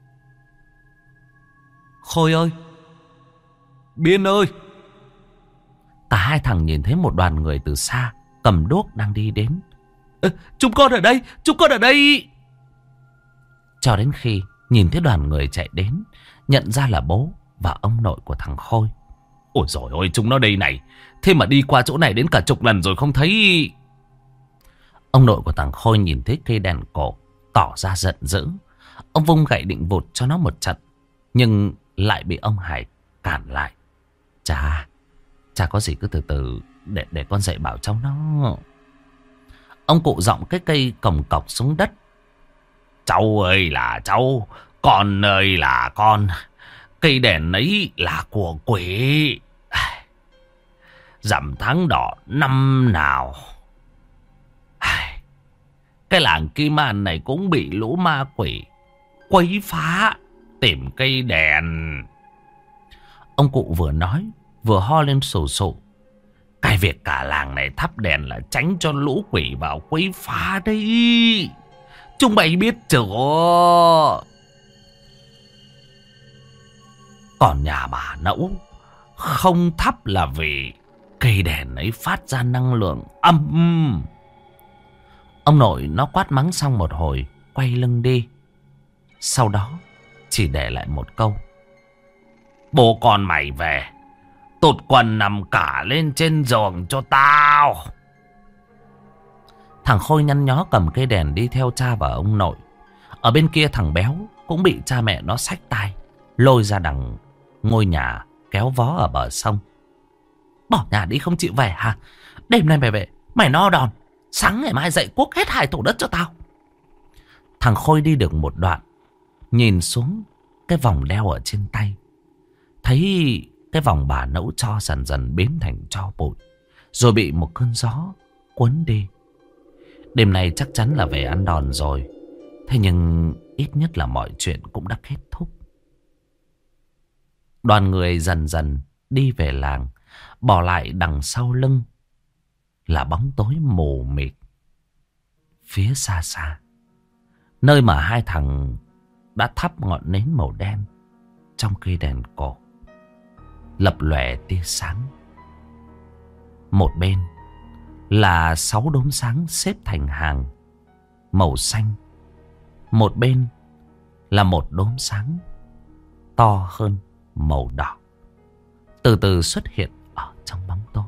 "Khôi ơi! Biên ơi!" Cả hai thằng nhìn thấy một đoàn người từ xa cầm đuốc đang đi đến. Chúng con ở đây! Chúng con ở đây! Cho đến khi nhìn thấy đoàn người chạy đến, nhận ra là bố và ông nội của thằng Khôi. Ôi dồi ôi, chúng nó đây này! Thế mà đi qua chỗ này đến cả chục lần rồi không thấy. Ông nội của thằng Khôi nhìn thấy cây đèn cổ, tỏ ra giận dữ. Ông vung gậy định vụt cho nó một trận, nhưng lại bị ông Hải cản lại. Cha có gì cứ từ từ, để con dạy bảo cháu nó. Ông cụ giọng cái cây còng cọc xuống đất: "Cháu ơi là cháu, con ơi là con. Cây đèn ấy là của quỷ. Rằm tháng đỏ năm nào, cái làng Kim An này cũng bị lũ ma quỷ quấy phá tìm cây đèn." Ông cụ vừa nói vừa ho lên sù sụ: "Cái việc cả làng này thắp đèn là tránh cho lũ quỷ vào quấy phá đấy. Chúng mày biết chưa?" Còn nhà bà Nẫu không thắp là vì cây đèn ấy phát ra năng lượng âm. Ông nội nó quát mắng xong một hồi, quay lưng đi. Sau đó chỉ để lại một câu: bố con mày về, tụt quần nằm cả lên trên giường cho tao. Thằng Khôi nhăn nhó cầm cây đèn đi theo cha và ông nội. Ở bên kia thằng Béo cũng bị cha mẹ nó xách tay lôi ra đằng ngôi nhà kéo vó ở bờ sông. Bỏ nhà đi không chịu về hả? Đêm nay mày về, mày no đòn, sáng ngày mai dậy cuốc hết 2 tổ đất cho tao. Thằng Khôi đi được một đoạn, nhìn xuống cái vòng đeo ở trên tay, thấy cái vòng bà Nẫu cho dần dần biến thành tro bụi, rồi bị một cơn gió cuốn đi. Đêm nay chắc chắn là về ăn đòn rồi. Thế nhưng ít nhất là mọi chuyện cũng đã kết thúc. Đoàn người dần dần đi về làng, bỏ lại đằng sau lưng là bóng tối mù mịt. Phía xa xa, nơi mà 2 thằng đã thắp ngọn nến màu đen trong cây đèn cổ, lập lòe tia sáng. Một bên là 6 đốm sáng xếp thành hàng màu xanh. Một bên là một đốm sáng to hơn màu đỏ, từ từ xuất hiện ở trong bóng tối.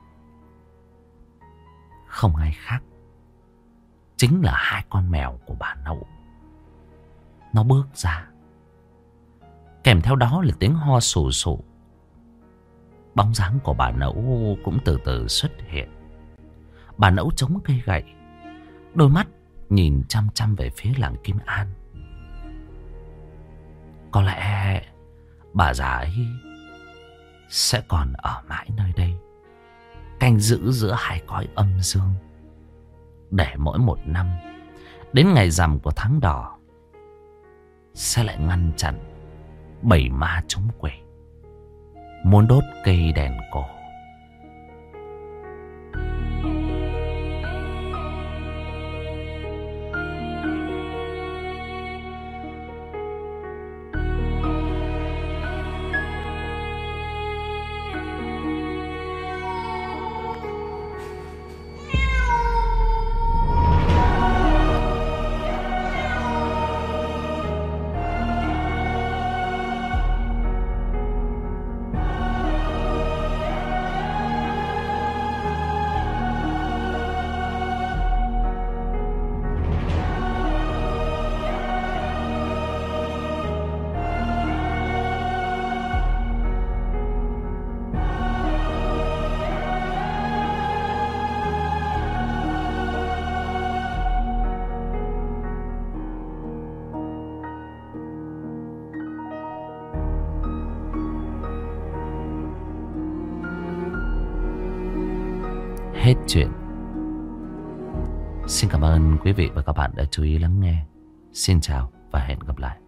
Không ai khác, chính là 2 con mèo của bà Nẫu. Nó bước ra, kèm theo đó là tiếng ho sù sụ. Bóng dáng của bà Nẫu cũng từ từ xuất hiện. Bà Nẫu chống cây gậy, đôi mắt nhìn chăm chăm về phía làng Kim An. Có lẽ bà già ấy sẽ còn ở mãi nơi đây, canh giữ giữa 2 cõi âm dương, để mỗi một năm đến ngày rằm của tháng đỏ sẽ lại ngăn chặn bầy ma chúng quỷ muốn đốt cây đèn cổ. Hết chuyện. Xin cảm ơn quý vị và các bạn đã chú ý lắng nghe. Xin chào và hẹn gặp lại.